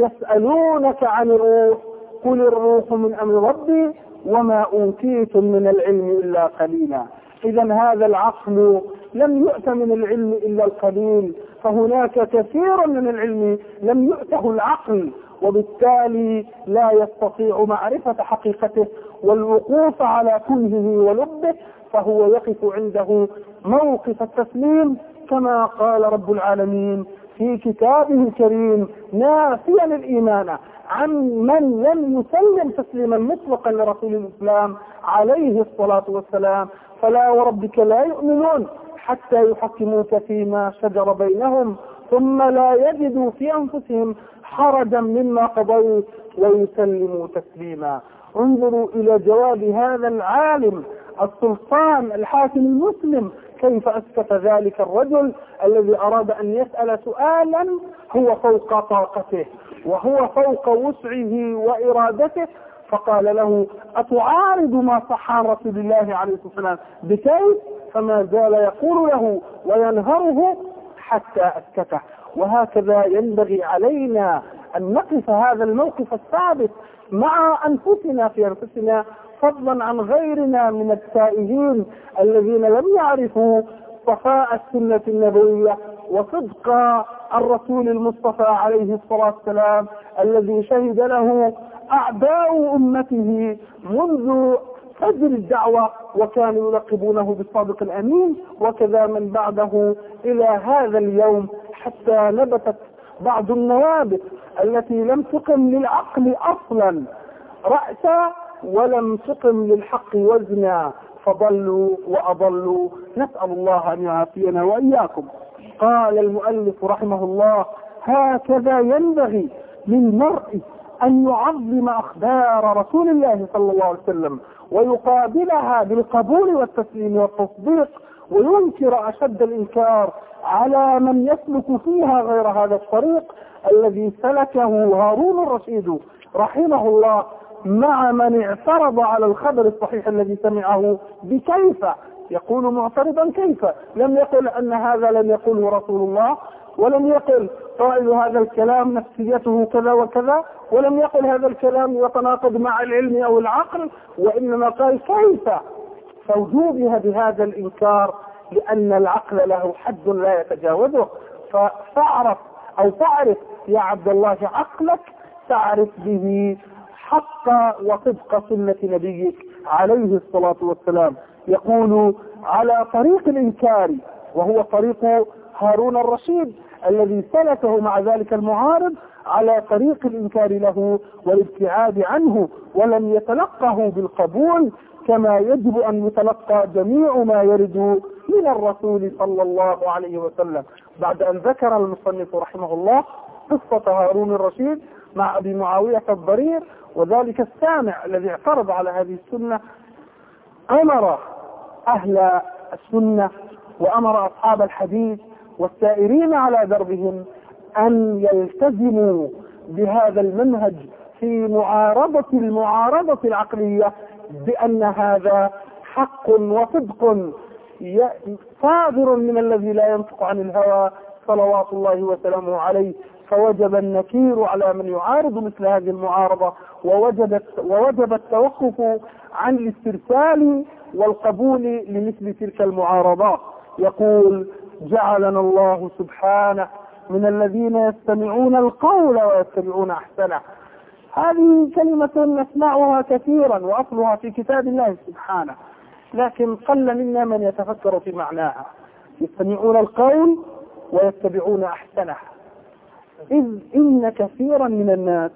يسألونك عن الروح قل الروح من أمر ربي وما أوتيتم من العلم إلا قليلا. إذا هذا العقل لم يؤت من العلم إلا القليل، فهناك كثير من العلم لم يؤته العقل، وبالتالي لا يستطيع معرفة حقيقته والوقوف على كنهه ولبه، فهو يقف عنده موقف التسليم كما قال رب العالمين في كتابه الكريم نافيا الإيمان عن من لم يسلم تسليما مطلقا لرسول الإسلام عليه الصلاة والسلام. فلا وربك لا يؤمنون حتى يحكموك فيما شجر بينهم ثم لا يجدوا في أنفسهم حرجا مما قضيت ويسلموا تسليما. انظروا إلى جواب هذا العالم السلطان الحاكم المسلم كيف أسكت ذلك الرجل الذي أراد أن يسأل سؤالا هو فوق طاقته وهو فوق وسعه وإرادته، فقال له أتعارض ما صح عن رسول الله عليه الصلاة والسلام بكيف؟ فما زال يقول له وينهره حتى أسكته. وهكذا ينبغي علينا أن نقف هذا الموقف الثابت مع أنفسنا في أنفسنا، فضلا عن غيرنا من التائهين الذين لم يعرفوا صفاء السنة النبوية وصدق الرسول المصطفى عليه الصلاة والسلام الذي شهد له أعداء أمته منذ فجر الدعوة وكانوا يلقبونه بالصادق الأمين، وكذا من بعده إلى هذا اليوم حتى نبتت بعض النوابت التي لم تقم للعقل أصلا رأسا ولم تقم للحق وزنا فضلوا وأضلوا. نسأل الله أن يعافينا وإياكم. قال المؤلف رحمه الله: هكذا ينبغي للمرء أن يعظم أخبار رسول الله صلى الله عليه وسلم ويقابلها بالقبول والتسليم والتصديق، وينكر أشد الإنكار على من يسلك فيها غير هذا الطريق الذي سلكه هارون الرشيد رحمه الله مع من اعترض على الخبر الصحيح الذي سمعه بكيف. يقول معترضا: كيف؟ لم يقل أن هذا لم يقله رسول الله، ولم يقل قائل هذا الكلام نفسيته كذا وكذا، ولم يقل هذا الكلام يتناقض مع العلم أو العقل، وإنما قال كيف. فوجوبها بهذا الإنكار لأن العقل له حد لا يتجاوزه. فاعرف أو تعرف يا عبد الله عقلك، تعرف به حق وصدق سنة نبيك عليه الصلاة والسلام. يقول: على طريق الإنكار، وهو طريق هارون الرشيد الذي سلكه مع ذلك المعارض، على طريق الإنكار له والابتعاد عنه، ولم يتلقه بالقبول كما يجب أن يتلقى جميع ما يرد من الرسول صلى الله عليه وسلم. بعد أن ذكر المصنف رحمه الله قصة هارون الرشيد مع أبي معاوية الضرير وذلك السامع الذي اعترض على هذه السنة، أمر أهل السنة وأمر أصحاب الحديث والسائرين على دربهم أن يلتزموا بهذا المنهج في معارضة المعارضة العقلية، بأن هذا حق وصدق صادر من الذي لا ينطق عن الهوى صلوات الله وسلامه عليه. فوجب النكير على من يعارض مثل هذه المعارضة، ووجب ووجب التوقف عن الاسترسال والقبول لمثل تلك المعارضات. يقول: جعلنا الله سبحانه من الذين يستمعون القول ويتبعون احسنه. هذه كلمة نسمعها كثيرا وأصلها في كتاب الله سبحانه، لكن قل منا من يتفكر في معناها. يستمعون القول ويتبعون احسنه، إذ إن كثيرا من الناس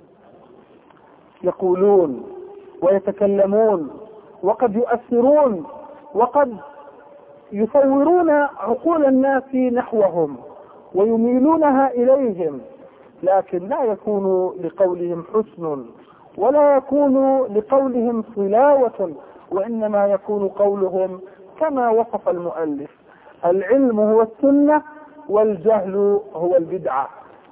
يقولون ويتكلمون وقد يؤثرون وقد يصورون عقول الناس نحوهم ويميلونها إليهم، لكن لا يكون لقولهم حسن ولا يكون لقولهم صلاوة، وإنما يكون قولهم كما وصف المؤلف: العلم هو السنة والجهل هو البدعة.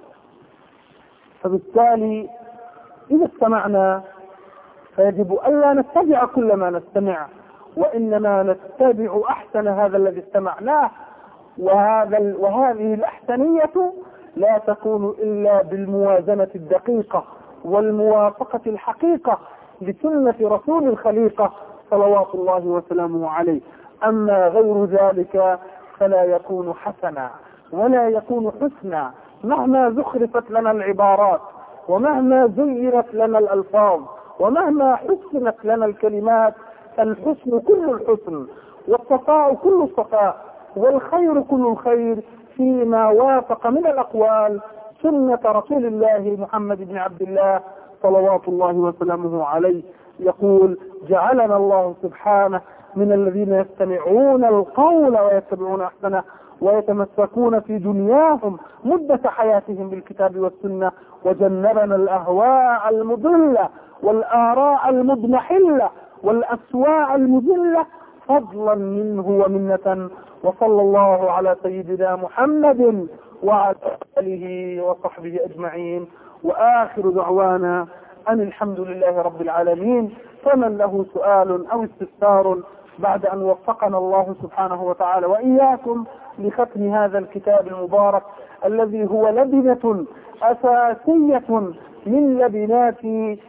فبالتالي إذا استمعنا فيجب ألا نتبع كل ما نستمع، وإنما نتبع أحسن هذا الذي استمعناه. وهذا وهذه الأحسنية لا تكون إلا بالموازنة الدقيقة والموافقة الحقيقة لسنة رسول الخليقة صلوات الله وسلامه عليه. أما غير ذلك فلا يكون حسنا ولا يكون حسنا، مهما زخرفت لنا العبارات ومهما زينت لنا الألفاظ ومهما حسنت لنا الكلمات. الحسن كل الحسن والصفاء كل الصفاء والخير كل الخير فيما وافق من الأقوال سنة رسول الله محمد بن عبد الله صلوات الله وسلامه عليه. يقول: جعلنا الله سبحانه من الذين يستمعون القول ويتبعون أحسنه ويتمسكون في دنياهم مدة حياتهم بالكتاب والسنة، وجنبنا الأهواء المضلة والآراء المضمحلة والأسواء المذلة فضلا منه ومنة. وصلى الله على سيدنا محمد وعلى آله وصحبه أجمعين، وآخر دعوانا أن الحمد لله رب العالمين. فمن له سؤال أو استفسار بعد أن وفقنا الله سبحانه وتعالى وإياكم لختم هذا الكتاب المبارك الذي هو لبنة أساسية من لبنات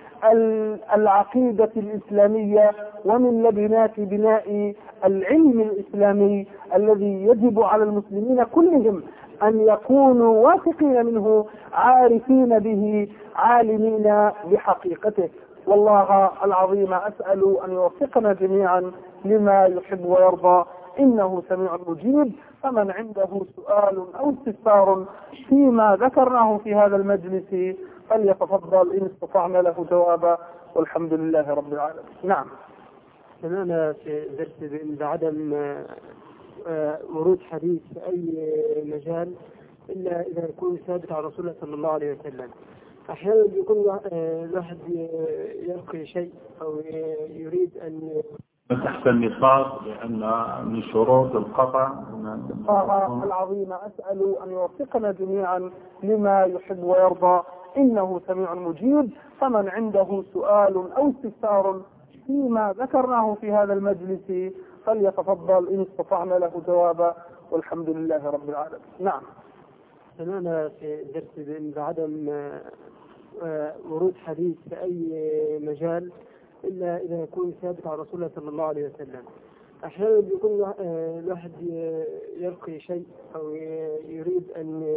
العقيدة الإسلامية ومن لبنات بناء العلم الإسلامي الذي يجب على المسلمين كلهم أن يكونوا واثقين منه عارفين به عالمين بحقيقته. والله العظيم أسأل أن يوفقنا جميعا لما يحب ويرضى، إنه سميع مجيب. فمن عنده سؤال أو استفسار فيما ذكرناه في هذا المجلس فليتفضل إن استطعنا له جوابا، والحمد لله رب العالمين. نعم. سمعنا في درس بعدم ورود حديث في أي مجال إلا إذا يكون ثابت عن رسول الله صلى الله عليه وسلم. أحيانا بيكون الواحد يلقي شيء أو يريد أن تحت النصاب، لأن من شروط القطع العظيمة. أسأل أن يوفقنا جميعا لما يحب ويرضى، إنه سميع مجيب. فمن عنده سؤال أو استفسار فيما ذكرناه في هذا المجلس فليتفضل إن استطعنا له جوابا، والحمد لله رب العالمين. نعم. سمعنا في الدرس بعدم ورود حديث في أي مجال إلا إذا يكون ثابت عن رسول الله صلى الله عليه وسلم. أحيانا بيكون الواحد يلقي شيء أو يريد أن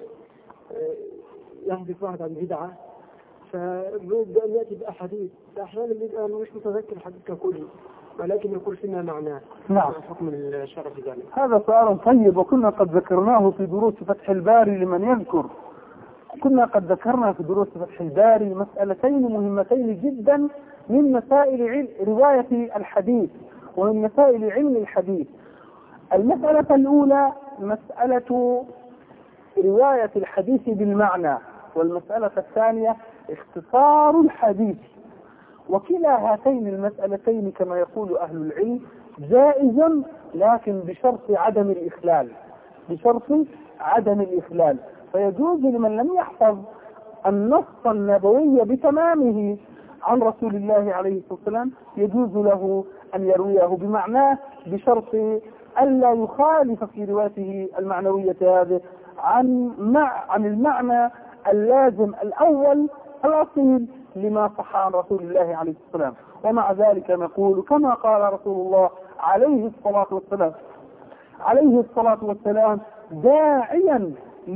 يحدث واحد عن بدعة، فيريد أن يأتي بأحاديث، أحيانا بيبقى مش متذكر الحديث ككله ولكن يقول فينا معناه. نعم. حكم الشرع في ذلك. هذا سؤال طيب، وكنا قد ذكرناه في دروس فتح الباري لمن يذكر. كنا قد ذكرنا في دروس فتح الباري مسألتين مهمتين جدا من مسائل رواية الحديث ومن مسائل علم الحديث. المسألة الأولى مسألة رواية الحديث بالمعنى، والمسألة الثانية اختصار الحديث. وكلا هاتين المسألتين كما يقول أهل العلم جائز، لكن بشرط عدم الإخلال، بشرط عدم الإخلال. فيجوز لمن لم يحفظ النص النبوي بتمامه عن رسول الله عليه الصلاة والسلام يجوز له أن يرويه بمعناه، بشرط ألا يخالف في روايته المعنوية هذه عن مع عن المعنى اللازم الأول الأصيل لما صح عن رسول الله عليه الصلاة والسلام. ومع ذلك نقول كما قال رسول الله عليه الصلاة والسلام عليه الصلاة والسلام داعيا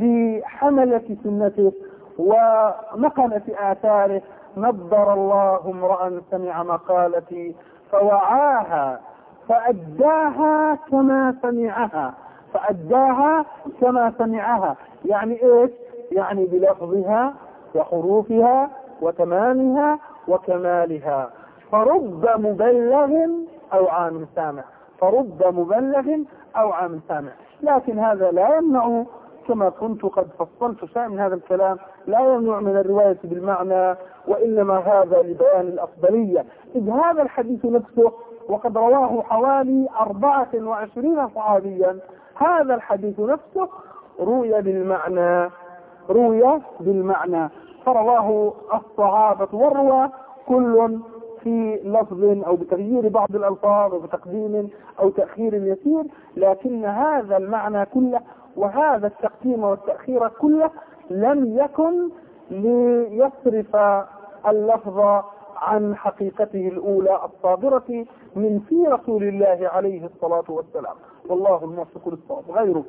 لحملة سنته ونقلة آثاره: نضر الله امرأ سمع مقالتي فوعاها فأداها كما سمعها فأداها كما سمعها. يعني ايش؟ يعني بلفظها وحروفها وتمامها وكمالها. فرب مبلغ أو عام سامع فرب مبلغ أو عام سامع. لكن هذا لا يمنع، كما كنت قد فصلت شيء من هذا الكلام، لا يمنع من الرواية بالمعنى، وإنما هذا لبيان الأفضلية، إذ هذا الحديث نفسه وقد رواه حوالي أربعة وعشرين صحابيا، هذا الحديث نفسه روي بالمعنى روي بالمعنى فرواه الصحابة والرواة كل في لفظ أو بتغيير بعض الألفاظ أو بتقديم أو تأخير يسير، لكن هذا المعنى كله وهذا التقديم والتأخير كله لم يكن ليصرف اللفظ عن حقيقته الأولى الصادرة من في رسول الله عليه الصلاة والسلام. والله الموفق للصواب. غيره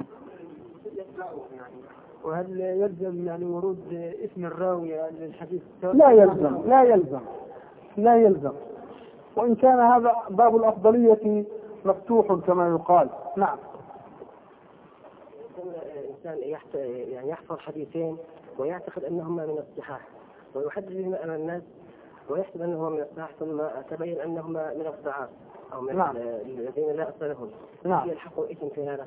وهل يلزم يعني ورود اسم الراوي للحديث؟ لا يلزم لا يلزم لا يلزم وإن كان هذا باب الأفضلية مفتوح كما يقال. نعم. الإنسان يعني يحفظ حديثين ويعتقد أنهما من الصحاح ويحدث بهما أمام الناس ويحسب أنهما من الصحاح، ثم تبين أنهما من الضعاف أو من نعم. الذين لا أصل لهم. نعم. يلحق اسم في هذا؟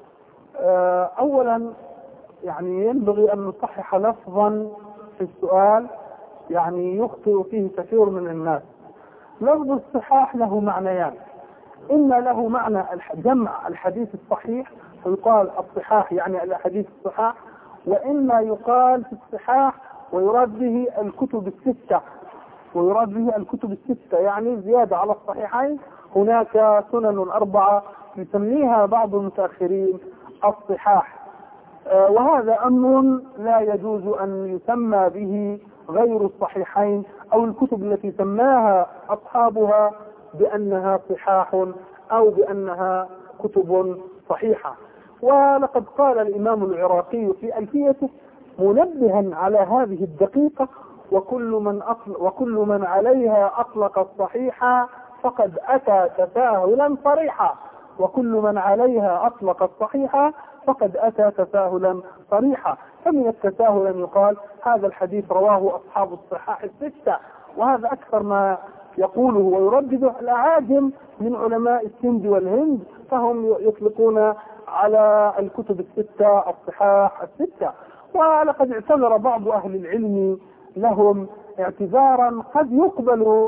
أولا يعني ينبغي أن نصحح لفظا في السؤال يعني يخطئ فيه كثير من الناس. لفظ الصحاح له معنيان: إما له معنى جمع الحديث الصحيح فيقال الصحاح يعني الأحاديث الصحاح، وإما يقال في الصحاح ويراد به الكتب الستة ويراد به الكتب الستة يعني زيادة على الصحيحين هناك سنن أربعة يسميها بعض المتأخرين الصحاح. آه وهذا أمر لا يجوز أن يسمى به غير الصحيحين أو الكتب التي سماها أصحابها بأنها صحاح أو بأنها كتب صحيحة. ولقد قال الإمام العراقي في ألفيته منبها على هذه الدقيقة: وكل من أطلق وكل من عليها أطلق الصحيحة فقد أتى تساهلا صريحا وكل من عليها أطلق الصحيحة فقد أتى تساهلا صريحا. فمن التساهل أن يقال هذا الحديث رواه أصحاب الصحاح الستة، وهذا أكثر ما يقوله ويردده الأعاجم من علماء السند والهند، فهم يطلقون على الكتب الستة الصحاح الستة. ولقد اعتذر بعض أهل العلم لهم اعتذارا قد يقبل،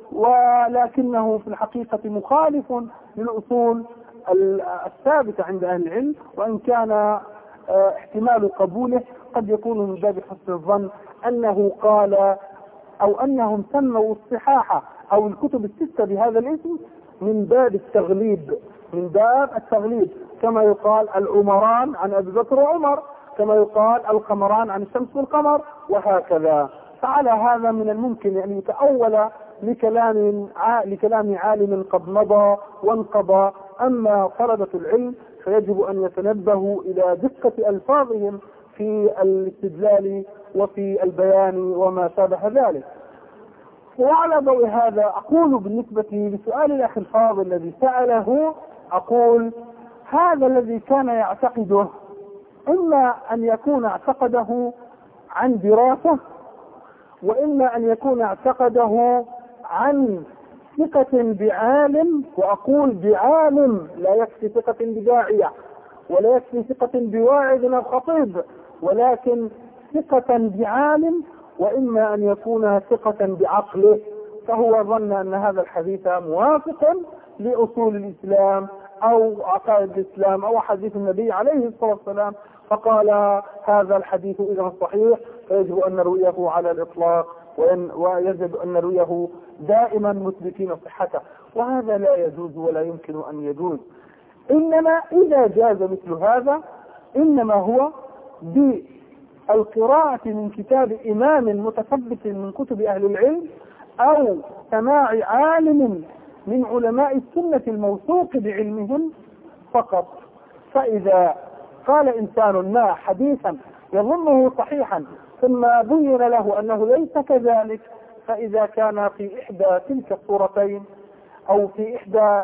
ولكنه في الحقيقة مخالف للأصول الثابتة عند أهل العلم، وإن كان احتمال قبوله قد يكون من باب حسن الظن أنه قال أو أنهم سموا الصحاح أو الكتب الستة بهذا الاسم من باب التغليب، من باب التغليب، كما يقال العمران عن أبي بكر وعمر، كما يقال القمران عن الشمس والقمر، وهكذا. فعلى هذا من الممكن أن يتأول لكلام لكلام عالم قد مضى وانقضى. أما طلبة العلم فيجب أن يتنبهوا إلى دقة ألفاظهم في الاستدلال وفي البيان وما شابه ذلك. وعلى ضوء هذا أقول بالنسبة لسؤال الأخ الفاضل الذي سأله، أقول هذا الذي كان يعتقده إما أن يكون اعتقده عن دراسة، وإما أن يكون اعتقده عن ثقة بعالم، وأقول بعالم، لا يكفي ثقة بداعية ولا يكفي ثقة بواعظ أو خطيب، ولكن ثقة بعالم، وإما أن يكون ثقة بعقله، فهو ظن أن هذا الحديث موافق لأصول الإسلام أو عقائد الإسلام أو حديث النبي عليه الصلاة والسلام، فقال هذا الحديث إذا صحيح فيجب أن نرويه على الإطلاق، ويجب أن نرويه دائما مثبتين صحته، وهذا لا يجوز ولا يمكن أن يجوز. إنما إذا جاز مثل هذا إنما هو بالقراءة من كتاب إمام متثبت من كتب أهل العلم، أو سماع عالم من علماء السنة الموثوق بعلمهم فقط. فإذا قال إنسان ما حديثا يظنه صحيحا ثم بين له أنه ليس كذلك، فإذا كان في إحدى تلك الصورتين أو في إحدى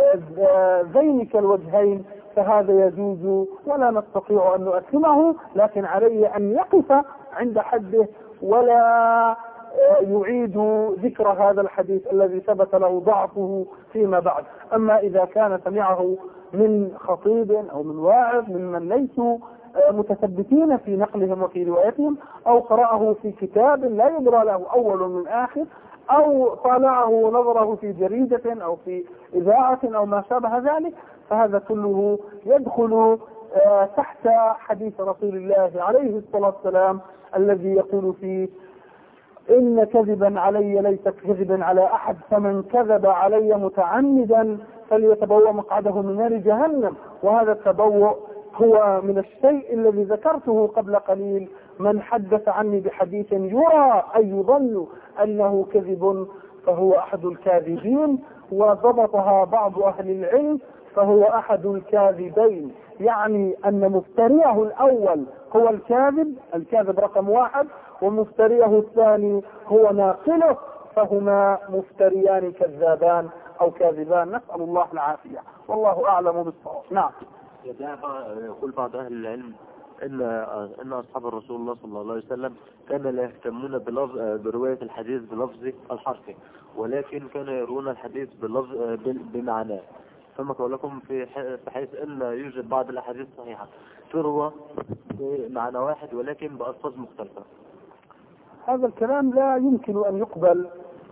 ذينك الوجهين فهذا يجوز ولا نستطيع أن نؤثمه، لكن عليه أن يقف عند حده ولا يعيد ذكر هذا الحديث الذي ثبت له ضعفه فيما بعد. أما إذا كان سمعه من خطيب أو من واعظ ممن ليسوا متثبتين في نقلهم وفي روايتهم، أو قرأه في كتاب لا يدرى له أول من آخر، أو طالعه نظره في جريدة أو في إذاعة أو ما شابه ذلك، فهذا كله يدخل تحت حديث رسول الله عليه الصلاة والسلام الذي يقول فيه إن كذبا علي ليس كذبا على أحد، فمن كذب علي متعمدا فليتبوأ مقعده من نار جهنم. وهذا التبوء هو من الشيء الذي ذكرته قبل قليل، من حدث عني بحديث يرى أي يظن أنه كذب فهو أحد الكاذبين، وضبطها بعض أهل العلم فهو أحد الكاذبين، يعني أن مفتريه الأول هو الكاذب، الكاذب رقم واحد، ومفتريه الثاني هو ناقله، فهما مفتريان كذابان أو كاذبان، نسأل الله العافية، والله أعلم بالصواب. نعم. يقول بعض أهل العلم إن إن أصحاب الرسول الله صلى الله عليه وسلم كانوا لا يهتمون بلفظ برواية الحديث بلفظه الحرفي، ولكن كانوا يرون الحديث بلفظ بمعناه. فما قولكم في حيث أن يوجد بعض الأحاديث صحيحة تروى بمعنى واحد ولكن بألفاظ مختلفة؟ هذا الكلام لا يمكن أن يقبل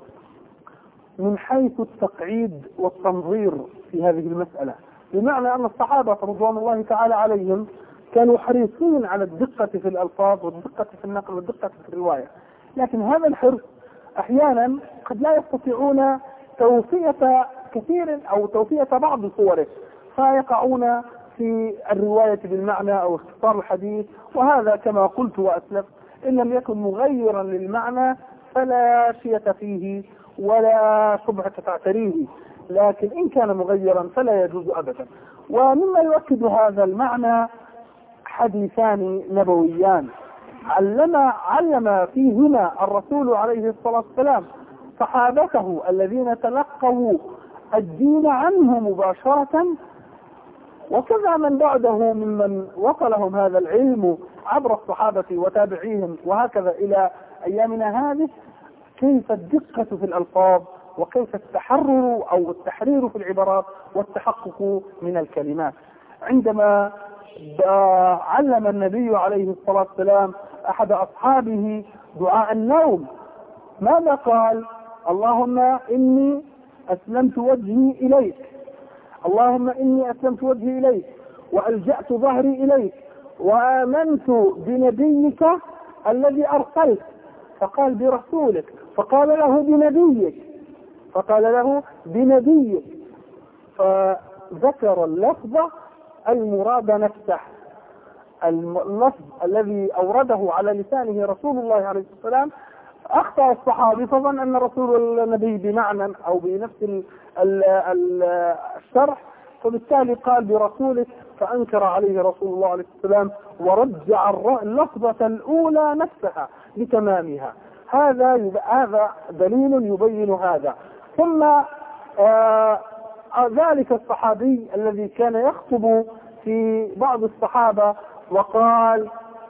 من حيث التقعيد والتنظير في هذه المسألة، بمعنى أن الصحابة رضوان الله تعالى عليهم كانوا حريصين على الدقة في الألفاظ والدقة في النقل والدقة في الرواية، لكن هذا الحرص أحيانا قد لا يستطيعون توفية كثير أو توفية بعض صوره، فيقعون في الرواية بالمعنى أو اختصار الحديث، وهذا كما قلت وأسلف إن لم يكن مغيرا للمعنى فلا شية فيه ولا شبهة تعتريه، لكن إن كان مغيرا فلا يجوز أبدا. ومما يؤكد هذا المعنى حديثان نبويان علم علم فيهما الرسول عليه الصلاة والسلام صحابته الذين تلقوا الدين عنه مباشرة، وكذا من بعده ممن وصلهم هذا العلم عبر الصحابة وتابعيهم وهكذا إلى أيامنا هذه، كيف الدقة في الألفاظ وكيف التحرر أو التحرير في العبارات والتحقق من الكلمات. عندما علم النبي عليه الصلاة والسلام أحد أصحابه دعاء النوم ماذا قال؟ اللهم إني أسلمت وجهي إليك، اللهم إني أسلمت وجهي إليك وألجأت ظهري إليك وآمنت بنبيك الذي أرسلت، فقال برسولك، فقال له بنبيك، فقال له بنبيك، فذكر اللفظ المراد نفسه، اللفظ الذي أورده على لسانه رسول الله عليه الصلاة والسلام. أخطأ الصحابي فظن أن رسول النبي بمعنى أو بنفس ال ال ال الشرح، فبالتالي قال برسوله، فأنكر عليه رسول الله عليه الصلاة والسلام ورجع اللفظة الأولى نفسها بتمامها. هذا هذا دليل يبين هذا. ثم آه ذلك الصحابي الذي كان يخطب في بعض الصحابة وقال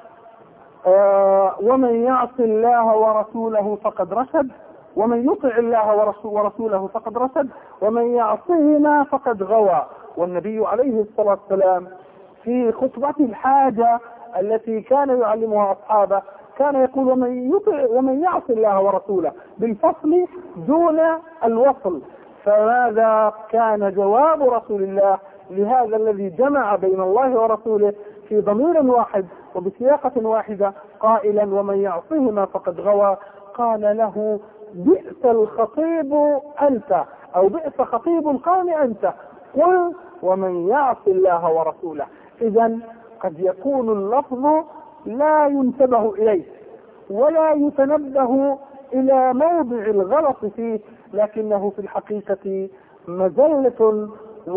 آه ومن يعص الله ورسوله فقد رشد، ومن يطع الله ورسوله فقد رشد، ومن يعصهما فقد غوى. والنبي عليه الصلاة والسلام في خطبة الحاجة التي كان يعلمها أصحابه كان يقول ومن يطع ومن يعص الله ورسوله بالفصل دون الوصل. فماذا كان جواب رسول الله لهذا الذي جمع بين الله ورسوله في ضمير واحد وبسياقة واحدة قائلا ومن يعصهما فقد غوى؟ قال له بئس الخطيب أنت، أو بئس خطيب القوم أنت، قل ومن يعص الله ورسوله. إذن قد يكون اللفظ لا ينتبه إليه ولا يتنبه إلى موضع الغلط فيه، لكنه في الحقيقة مزلة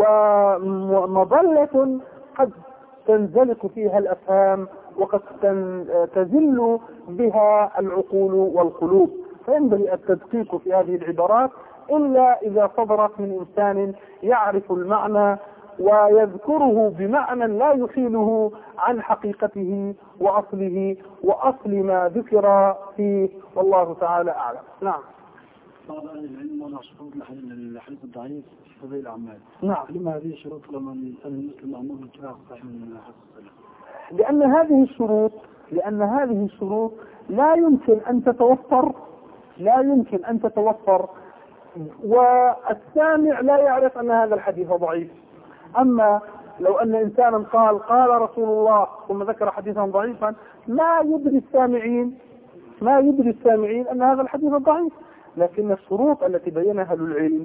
ومضلة قد تنزلق فيها الأفهام وقد تزل بها العقول والقلوب. فينبغي التدقيق في هذه العبارات إلا إذا صدرت من إنسان يعرف المعنى ويذكره بمعنى لا يحيله عن حقيقته وأصله وأصل ما ذكر فيه، والله تعالى أعلم. نعم. بعض أهل العلم وضع شروط للحديث الضعيف في فضائل الأعمال. نعم. لما هذه الشروط لما الإنسان المسلم مأمور باتباع الصحيح من الحديث؟ لأن هذه الشروط لأن هذه الشروط لا يمكن أن تتوفر لا يمكن أن تتوفر والسامع لا يعرف أن هذا الحديث ضعيف. أما لو أن إنسانا قال قال رسول الله ثم ذكر حديثا ضعيفا ما يدري السامعين ما يدري السامعين أن هذا الحديث ضعيف. لكن الشروط التي بينها أهل العلم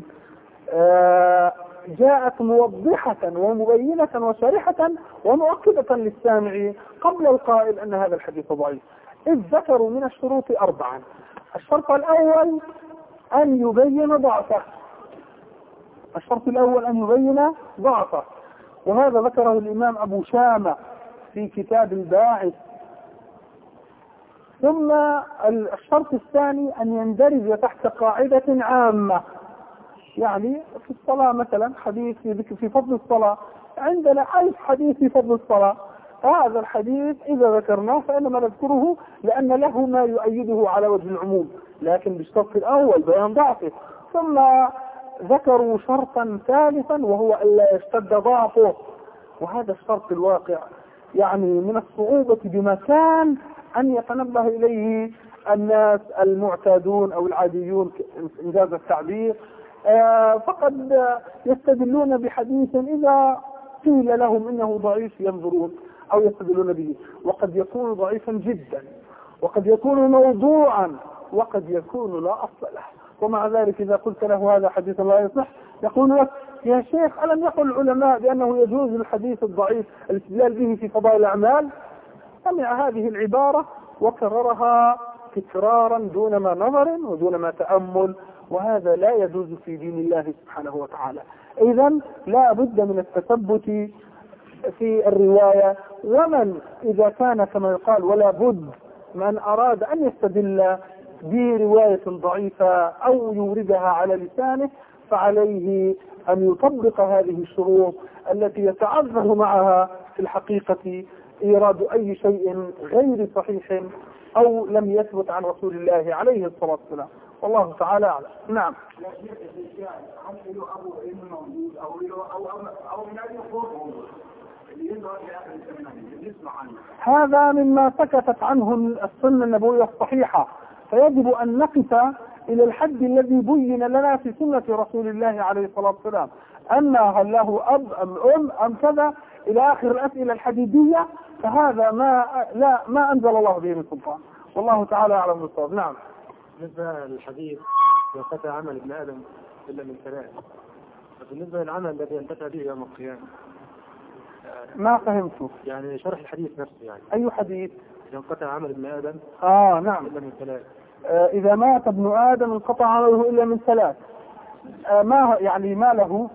جاءت موضحة ومبينة وشارحة ومؤكدة للسامعين قبل القائل أن هذا الحديث ضعيف، إذ ذكروا من الشروط أربعا. الشرط الأول أن يبين ضعفه الشرط الأول أن يبين ضعفه وهذا ذكره الإمام أبو شامة في كتاب الباعث. ثم الشرط الثاني أن يندرج تحت قاعدة عامة، يعني في الصلاة مثلا حديث في فضل الصلاة، عندنا ألف حديث في فضل الصلاة، هذا الحديث إذا ذكرناه فإنما نذكره لأن له ما يؤيده على وجه العموم، لكن بالشرط الأول بيان ضعفه. ثم ذكروا شرطا ثالثا وهو ألا يشتد ضعفه، وهذا الشرط الواقع يعني من الصعوبة بمكان أن يتنبه إليه الناس المعتادون أو العاديون إنجاز التعبير، فقد يستدلون بحديث إذا قيل لهم إنه ضعيف ينظرون أو يستدلون به، وقد يكون ضعيفا جدا وقد يكون موضوعا وقد يكون لا أصل له، ومع ذلك إذا قلت له هذا حديث لا يصح يقول لك يا شيخ ألم يقل العلماء بأنه يجوز الحديث الضعيف الاستدلال به في فضائل الأعمال؟ سمع هذه العبارة وكررها تكرارا دون ما نظر ودون ما تأمل، وهذا لا يجوز في دين الله سبحانه وتعالى. إذن لا بد من التثبت في الرواية، ومن إذا كان كما يقال ولا بد من أراد أن يستدل برواية ضعيفة أو يوردها على لسانه فعليه أن يطبق هذه الشروط التي يتعذر معها في الحقيقة إيراد أي شيء غير صحيح أو لم يثبت عن رسول الله عليه الصلاة والسلام. والله تعالى أعلم. نعم. هذا مما سكتت عنه السنة النبوية الصحيحة، فيجب أن نقف إلى الحد الذي بين لنا في سنة رسول الله عليه الصلاة والسلام، أن هل له أب أم أم أم كذا إلى آخر الأسئلة الحديدية، فهذا ما لا ما أنزل الله به من سلطان، والله تعالى أعلم بالصواب. نعم. بالنسبة للحديث ينقطع عمل ابن آدم إلا من ثلاث، بالنسبة للعمل الذي ينتفع به يوم القيامة ما فهمته. يعني شرح الحديث نفسه يعني. أي حديث؟ ينقطع عمل ابن آدم آه نعم. إلا من ثلاث. آه إذا مات ابن آدم انقطع عمله إلا من ثلاث. آه ما يعني ما له؟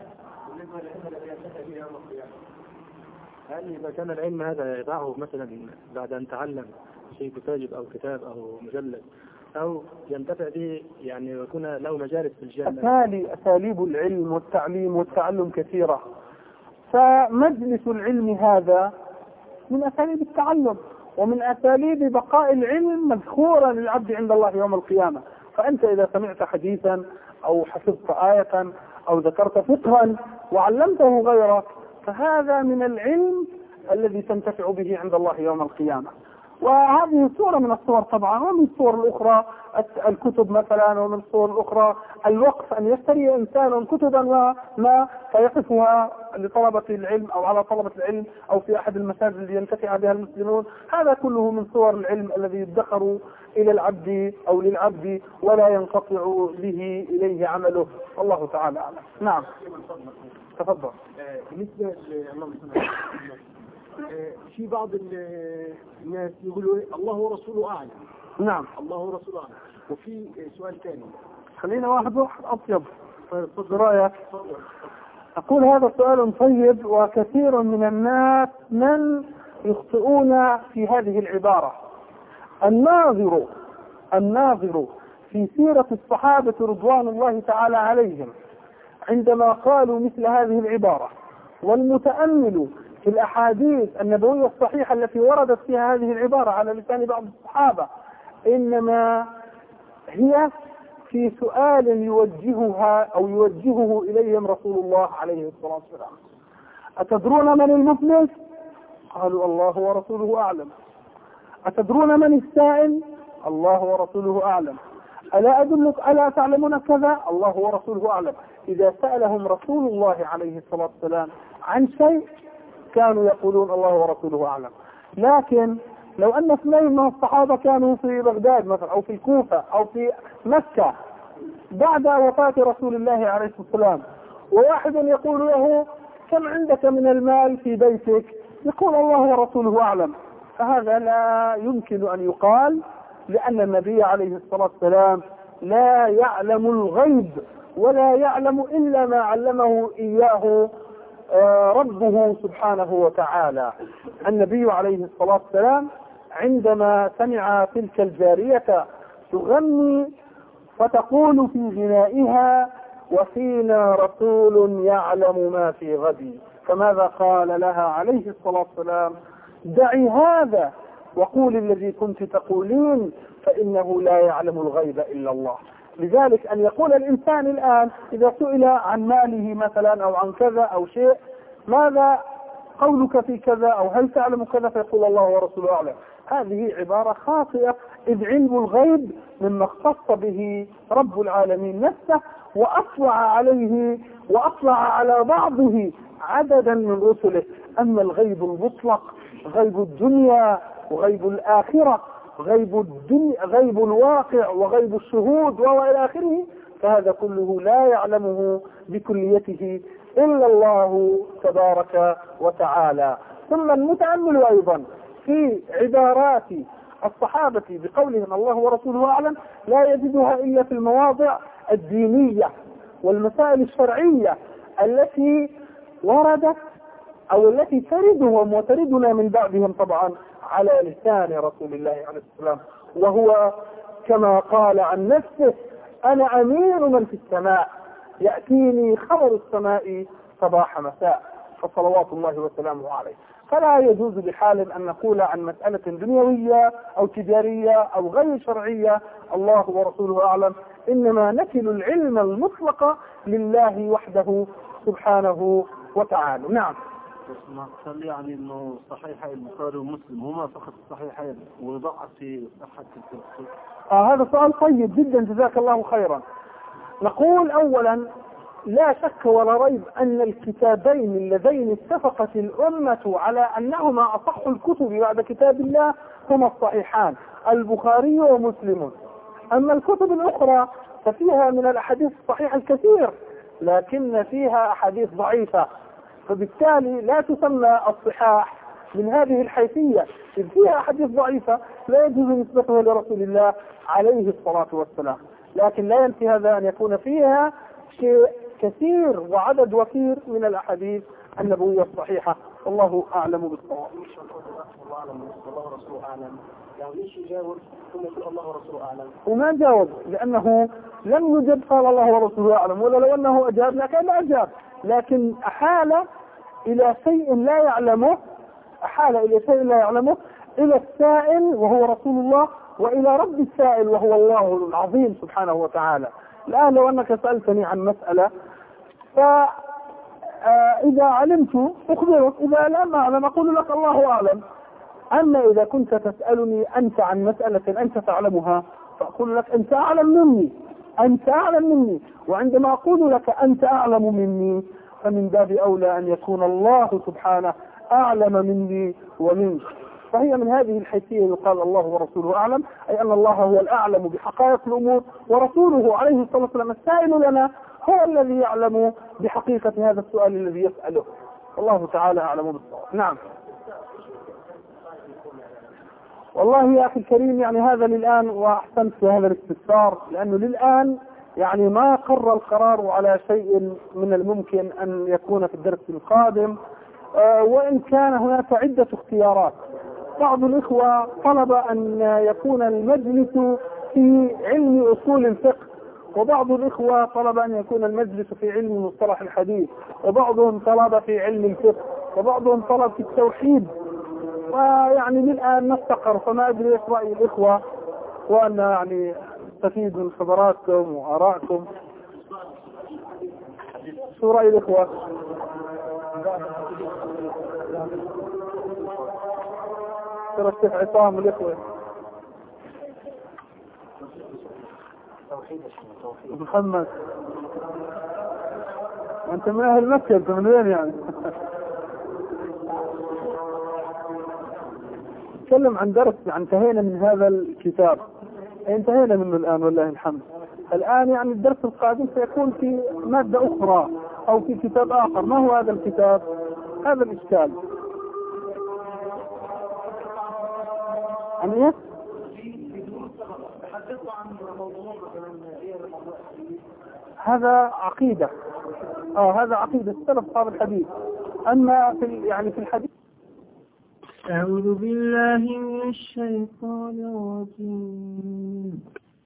هل إذا كان العلم هذا يضعه مثلا بعد أن تعلم شيء كتاب أو كتاب أو مجلد، أو ينتفع به يعني ويكون له مجالس في الجنة؟ أسالي أساليب العلم والتعليم والتعلم كثيرة، فمجلس العلم هذا من أساليب التعلم ومن أساليب بقاء العلم مذخورا للعبد عند الله يوم القيامة. فأنت إذا سمعت حديثا أو حفظت آية أو ذكرت فقها وعلمته غيرك، فهذا من العلم الذي تنتفع به عند الله يوم القيامة. وهذه صورة من الصور طبعا، ومن الصور الأخرى الكتب مثلا، ومن الصور الأخرى الوقف، أن يشتري إنسان كتبا وما فيقفها لطلبة العلم أو على طلبة العلم أو في أحد المساجد التي ينتفع بها المسلمون. هذا كله من صور العلم الذي يدخر إلى العبد أو للعبد ولا ينقطع به إليه عمله، والله تعالى أعلم. نعم تفضل. بالنسبة في بعض الناس يقولوا الله ورسوله أعلم. نعم الله ورسوله أعلم. وفي سؤال ثاني، خلينا واحد واحد أطيب. طيب رأيك؟ أقول هذا سؤال طيب، وكثير من الناس من يخطئون في هذه العبارة. الناظر الناظر في سيرة الصحابة رضوان الله تعالى عليهم عندما قالوا مثل هذه العبارة، والمتأمل في الأحاديث النبوية الصحيحة التي وردت فيها هذه العبارة على لسان بعض الصحابة، إنما هي في سؤال يوجهها أو يوجهه إليهم رسول الله عليه الصلاة والسلام: أتدرون من المفلس؟ قالوا الله ورسوله أعلم. أتدرون من السائل؟ الله ورسوله أعلم. ألا أدلك ألا تعلمون كذا؟ الله ورسوله أعلم. إذا سألهم رسول الله عليه الصلاة والسلام عن شيء كانوا يقولون الله ورسوله أعلم. لكن لو أن اثنين من الصحابة كانوا في بغداد مثلا أو في الكوفة أو في مكة بعد وفاة رسول الله عليه الصلاة والسلام، وواحد يقول له كم عندك من المال في بيتك؟ يقول الله ورسوله أعلم، فهذا لا يمكن أن يقال، لأن النبي عليه الصلاة والسلام لا يعلم الغيب ولا يعلم إلا ما علمه إياه ربه سبحانه وتعالى. النبي عليه الصلاة والسلام عندما سمع تلك الجارية تغني فتقول في غنائها: وفينا رسول يعلم ما في غد، فماذا قال لها عليه الصلاة والسلام؟ دعي هذا وقول الذي كنت تقولين، فإنه لا يعلم الغيب إلا الله. لذلك أن يقول الإنسان الآن إذا سئل عن ماله مثلا أو عن كذا أو شيء: ماذا قولك في كذا أو هل تعلم كذا؟ فيقول الله ورسوله أعلم. هذه عبارة خاطئة، إذ علم الغيب مما اختص به رب العالمين نفسه، وأطلع عليه وأطلع على بعضه عددا من رسله. أما الغيب المطلق غيب الدنيا وغيب الآخرة، غيب الدنيا غيب الواقع وغيب الشهود وإلى آخره، فهذا كله لا يعلمه بكليته إلا الله تبارك وتعالى. ثم المتأمل أيضا في عبارات الصحابة بقولهم الله ورسوله أعلم لا يجدها إلا في المواضع الدينية والمسائل الشرعية التي وردت أو التي تردهم وتردنا من بعدهم طبعا على لسان رسول الله عليه السلام، وهو كما قال عن نفسه: أنا أمين من في السماء يأتيني خبر السماء صباح مساء، فصلوات الله وسلامه عليه. فلا يجوز بحال أن نقول عن مسألة دنيوية أو تجارية أو غير شرعية الله ورسوله أعلم، إنما نكل العلم المطلق لله وحده سبحانه وتعالى. نعم. بس ما تصلي يعني انه صحيحين البخاري ومسلم هما فقط الصحيحين ويضعف في صحة التفسير. آه هذا سؤال طيب جدا، جزاك الله خيرا. نقول أولا لا شك ولا ريب أن الكتابين اللذين اتفقت الأمة على أنهما أصح الكتب بعد كتاب الله هما الصحيحان البخاري ومسلم. أما الكتب الأخرى ففيها من الأحاديث الصحيحة الكثير لكن فيها أحاديث ضعيفة، فبالتالي لا تسمى الصحاح من هذه الحيثية، إذ فيها أحاديث ضعيفة لا يجوز نسبتها لرسول الله عليه الصلاة والسلام. لكن لا ينفي هذا أن يكون فيها شيء كثير وعدد وفير من الأحاديث النبوية الصحيحة. والله أعلم بالصواب. الله أعلم والله ورسوله أعلم. يعني ليش يجاوب ثم يقول الله ورسوله أعلم؟ وما جاوب لأنه لم يجب قال الله ورسوله أعلم، ولا لو أنه أجاب لكان أجاب، لكن أحال إلى شيء لا يعلمه أحال إلى شيء لا يعلمه إلى السائل وهو رسول الله، وإلى رب السائل وهو الله العظيم سبحانه وتعالى. الآن لو أنك سألتني عن مسألة فإذا علمت أخبرك، إذا لم أعلم أقول لك الله أعلم. أما إذا كنت تسألني أنت عن مسألة أنت تعلمها فأقول لك أنت أعلم مني أنت أعلم مني وعندما أقول لك أنت أعلم مني فمن باب أولى أن يكون الله سبحانه أعلم مني ومنك. فهي من هذه الحيثية يقال الله ورسوله أعلم، أي أن الله هو الأعلم بحقائق الأمور، ورسوله عليه الصلاة والسلام السائل لنا هو الذي يعلم بحقيقة هذا السؤال الذي يسأله. الله تعالى أعلم بالصواب. نعم. والله يا أخي الكريم يعني هذا للآن، وأحسنت في هذا الاستفسار، لأنه للآن يعني ما قرر القرار على شيء من الممكن أن يكون في الدرس القادم، آه وإن كان هناك عدة اختيارات. بعض الإخوة طلب أن يكون المجلس في علم أصول الفقه، وبعض الإخوة طلب أن يكون المجلس في علم مصطلح الحديث، وبعضهم طلب في علم الفقه، وبعضهم طلب في التوحيد. ويعني للآن نستقر، فما أدري إيش رأي الإخوة، وأن يعني نستفيد من خبراتكم وآرائكم. شو رأي الإخوة؟ ترى الشيخ عصام الإخوة محمد، أنت من أهل مكة، أنت من وين يعني؟ نتكلم عن درس، انتهينا من هذا الكتاب، انتهينا منه الآن والله الحمد. الآن يعني الدرس القادم سيكون في مادة أخرى أو في كتاب آخر. ما هو هذا الكتاب؟ هذا الإشكال. عن إيه؟ هذا عقيدة. آه هذا عقيدة السلف أصحاب الحديث. أما في يعني في الحديث. أعوذ بالله من الشيطان الرجيم.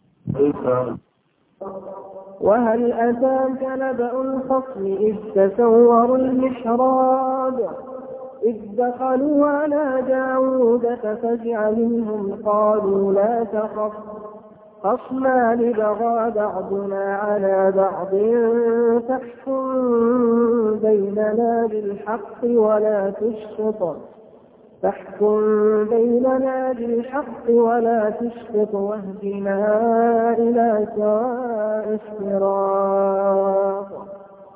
وهل أتاك نبأ الخصم إذ تسوروا المحراب إذ دخلوا على داود ففزع منهم قالوا لا تخف خصمان بغى بعضنا على بعض فاحكم بيننا بالحق ولا تشطط فاحكم بيننا بالحق ولا تشطط واهدنا إلى سواء الصراط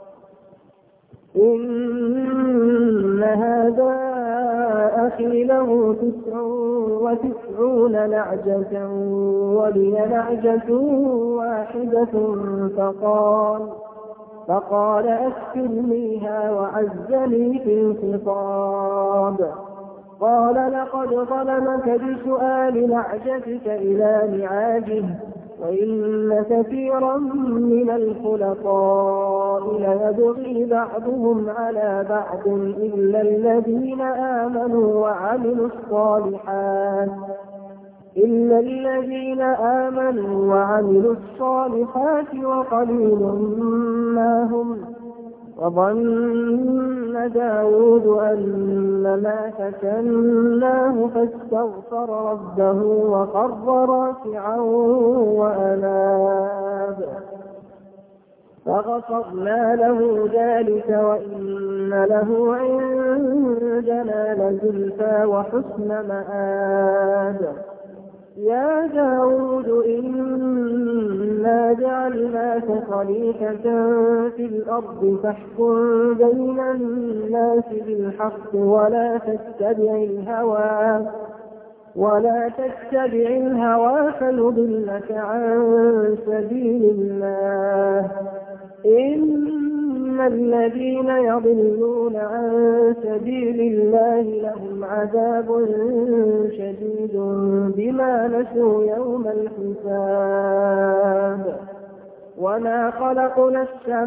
إن هذا أخي له تسع وتسعون نعجة ولي نعجة واحدة فقال فقال أكفلنيها وعزني في الخطاب قال لقد ظلمك بسؤال نعجتك إلى نعاجه وإن كثيرا من الخلطاء ليبغي بعضهم على بعض إلا الذين آمنوا وعملوا الصالحات إلا الذين آمنوا وعملوا الصالحات وقليل ما هم وظن داود أنما فتناه فاستغفر ربه وخر راكعا وأناب فغفرنا له ذلك وإن له عندنا لزلفى وحسن مآب. يا داود إنا جعلناك خليفة في الأرض فاحكم بين الناس بالحق ولا تتبع الهوى ولا تتبع الهوى فيضلك عن سبيل الله. إن الذين يضلون عن سبيل الله لهم عذاب شديد بما نسوا يوم الحساب. وما خلقنا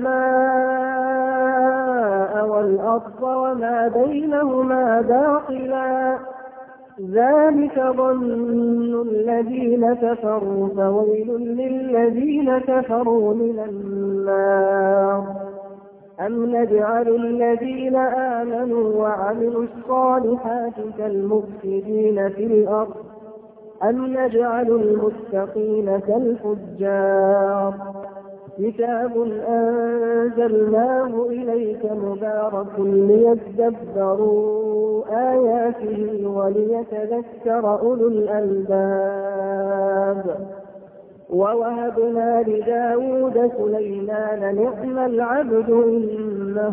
السماء والأرض وما بينهما باطلا ذلك ظن الذين كفروا فويل للذين كفروا من النار. أم نجعل الذين آمنوا وعملوا الصالحات كالمفسدين في الأرض أم نجعل المتقين كالفجار. كتاب أنزلناه إليك مبارك ليدبروا آياته وليتذكر أولو الألباب. ووهبنا لداود سليمان نعم العبد إنه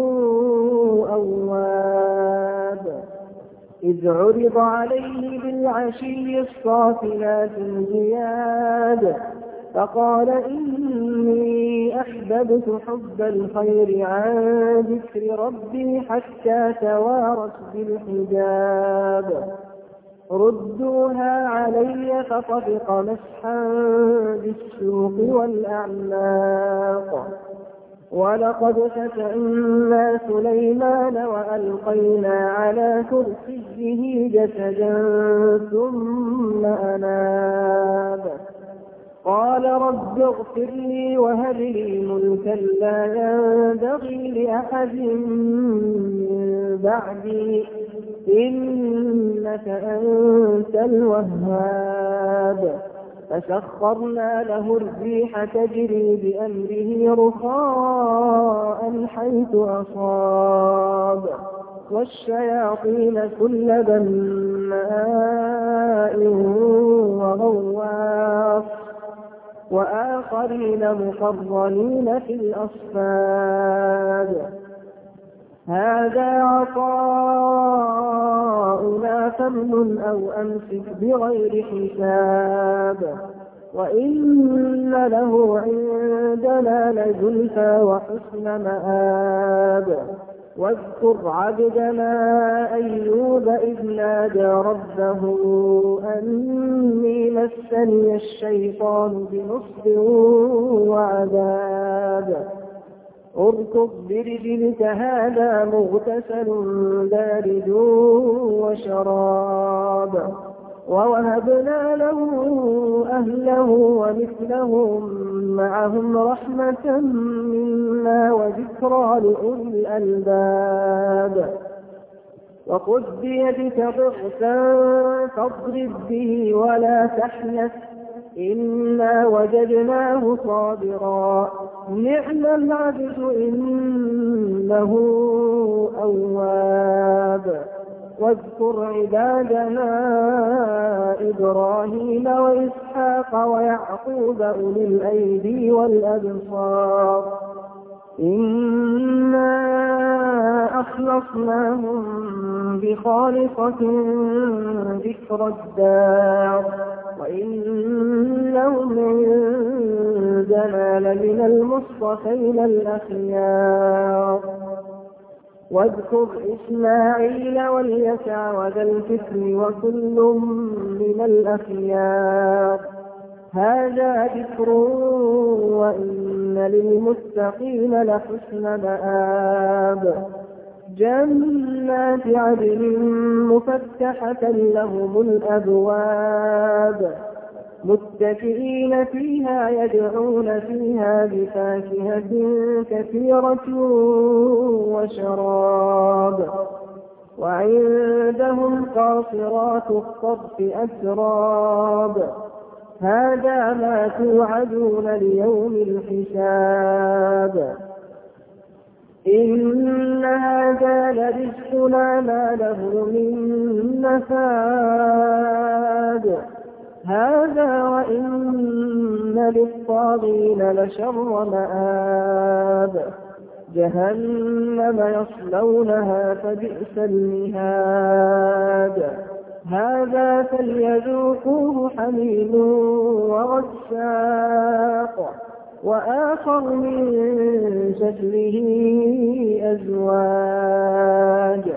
أواب. إذ عرض عليه بالعشي الصافنات الجياد فقال إني أحببت حب الخير عن ذكر ربي حتى توارت بالحجاب. ردوها علي فطفق مسحا بالسوق والأعناق. ولقد فتنا سليمان وألقينا على كرسيه جسدا ثم أناب. قال رب اغفر لي وهب لي ملكا لا ينبغي لأحد من بعدي إنك أنت الوهاب. فسخرنا له الريح تجري بأمره رخاء حيث أصاب والشياطين كل بناء وغواص وآخرين مقرنين في الأصفاد. هذا عطاؤنا فامنن أو أمسك بغير حساب. وإن له عندنا لزلفى وحسن مآب. واذكر عبدنا أيوب إذ نادى ربه أني مسني الشيطان بنصب وعذاب. اركض برجلك هذا مغتسل بارد وشراب. ووهبنا له أهله ومثلهم معهم رحمة منا وذكرى لأولي الألباب. وخذ بيدك ضغثا فاضرب به ولا تحنث إنا وجدناه صابرا نعم العبد إنه أواب. واذكر عبادنا إبراهيم وإسحاق ويعقوب أولي الأيدي والأبصار إنا أخلصناهم بخالصة ذكر الدار وإنهم عندنا لمن المصطفين الأخيار. واذكر إسماعيل واليسع وذا الكفل وكل من الأخيار هذا ذكر وإن للمتقين لحسن مآب. جنات عدن مفتحة لهم الأبواب متكئين فيها يدعون فيها بفاكهة كثيرة وشراب وعندهم قاصرات الطرف أتراب هذا ما توعدون ليوم الحساب إن هذا لرزقنا ما له من نفاد هذا وإن للطاغين لشر مآب جهنم يصلونها فبئس المهاد هذا فليذوقوه حميم وغساق وآخر من شكله أزواج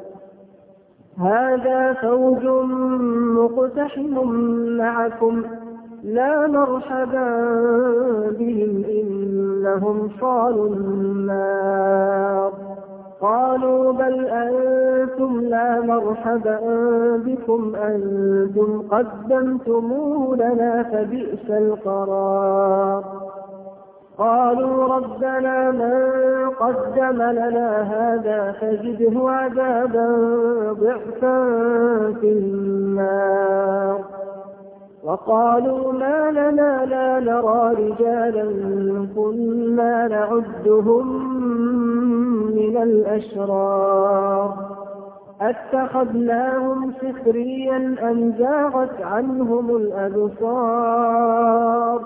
هذا فوج مقتحم معكم لا مرحبا بهم إنهم صالوا النار قالوا بل أنتم لا مرحبا بكم أنتم قدمتموه لنا فبئس القرار قالوا ربنا من قدم لنا هذا فزده عذابا ضعفا في النار وقالوا ما لنا لا نرى رجالا كنا نعدهم من الأشرار أتخذناهم سخريا أم زاغت عنهم الأبصار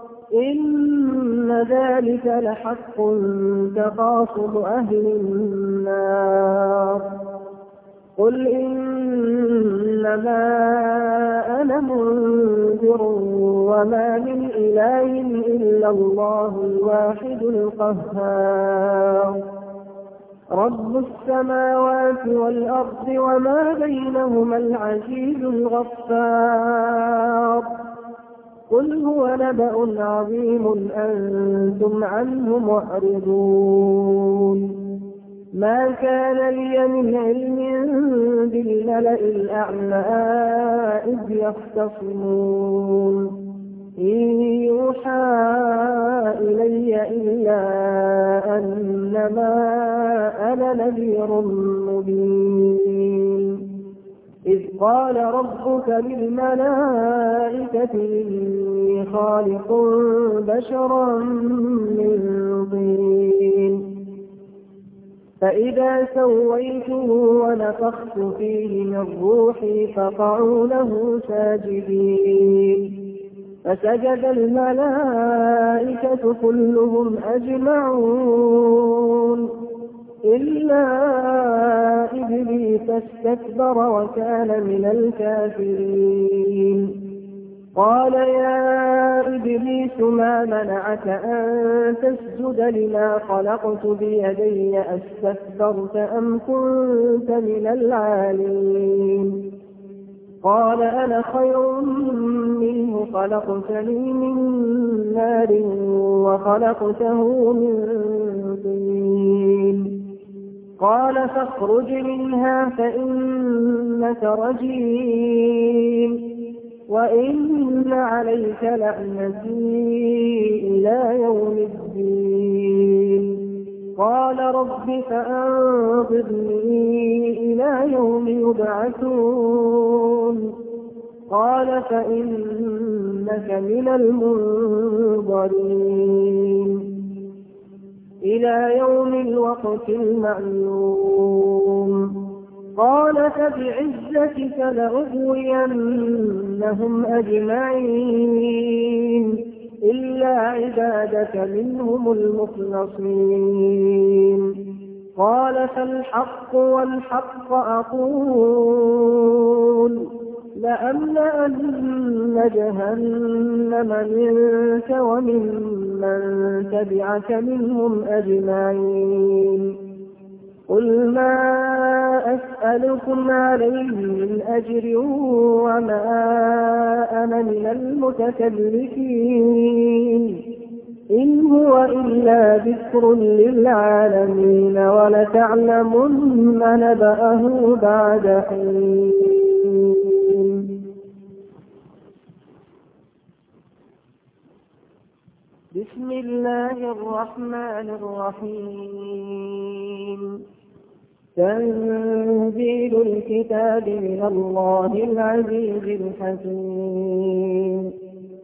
إن ذلك لحق تخاصم أهل النار قل إنما أنا منذر وما من إله إلا الله الواحد القهار رب السماوات والأرض وما بينهما العزيز الغفار قل هو نبأ عظيم أنتم عنه معرضون ما كان لي من علم بالملأ الأعلى إذ يختصمون إن يوحى إلي إلا أنما أنا نذير مبين إذ قال ربك للملائكة إني خالق بشرا من طين فإذا سويته ونفخت فيه من روحي فقعوا له ساجدين فسجد الملائكة كلهم أجمعون إلا إبليس استكبر وكان من الكافرين قال يا إبليس ما منعك أن تسجد لما خلقت بيدي أستكبرت أم كنت من العالين قال أنا خير منه خلقتني من نار وخلقته من طين قال فاخرج منها فإنك رجيم وإن عليك لعنتي إلى يوم الدين قال رب فأنظرني إلى يوم يبعثون قال فإنك من المنظرين إلى يوم الوقت المعلوم قال فبعزتك لأغوينهم أجمعين إلا عبادك منهم المخلصين قال فالحق والحق أقول لأملأن جهنم منك ومن من تبعك منهم أجمعين قل ما أسألكم عليه من أجر وما أنا من المتكلفين إن هو إلا ذكر للعالمين ولتعلمن نبأه بعد حين بسم الله الرحمن الرحيم تنزيل الكتاب من الله العزيز الحكيم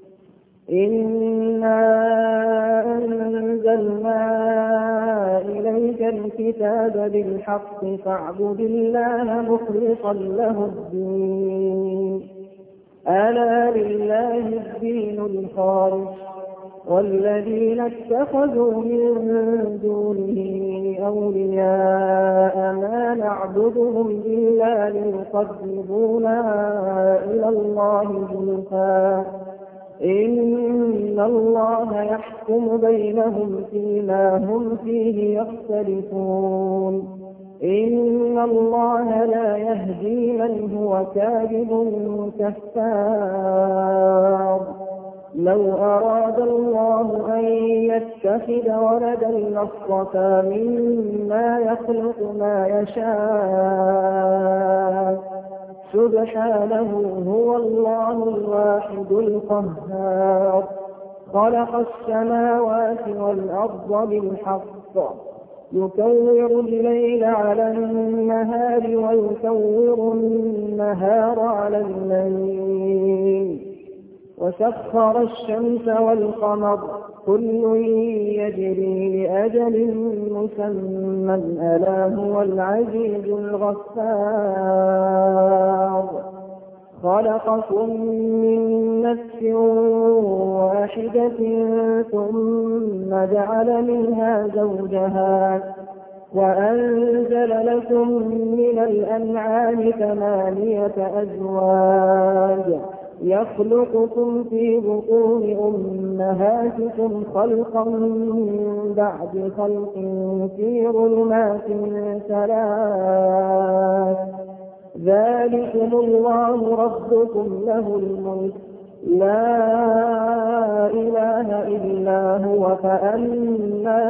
إنا أنزلنا إليك الكتاب بالحق فاعبد الله مخلصا له الدين ألا لله الدين الخالص والذين اتخذوا من دونه أولياء ما نعبدهم إلا ليقربونا إلى الله زلفى إن الله يحكم بينهم فيما هم فيه يختلفون إن الله لا يهدي من هو كاذب كفار لو أراد الله أن يتخذ ولدا لاصطفى مما يخلق ما يشاء سبحانه هو الله الواحد القهار خلق السماوات والأرض بالحق يكور الليل على النهار ويكور النهار على الليل وسخر الشمس والقمر كل يجري لأجل مسمى ألا هو العزيز الغفار خلقكم من نفس واحدة ثم جعل منها زوجها وأنزل لكم من الأنعام ثمانية أزواج يخلقكم في بطون أمهاتكم خلقا من بعد خلق في ظلمات ثلاث ذلكم الله ربكم له الملك لا إله إلا هو فأنى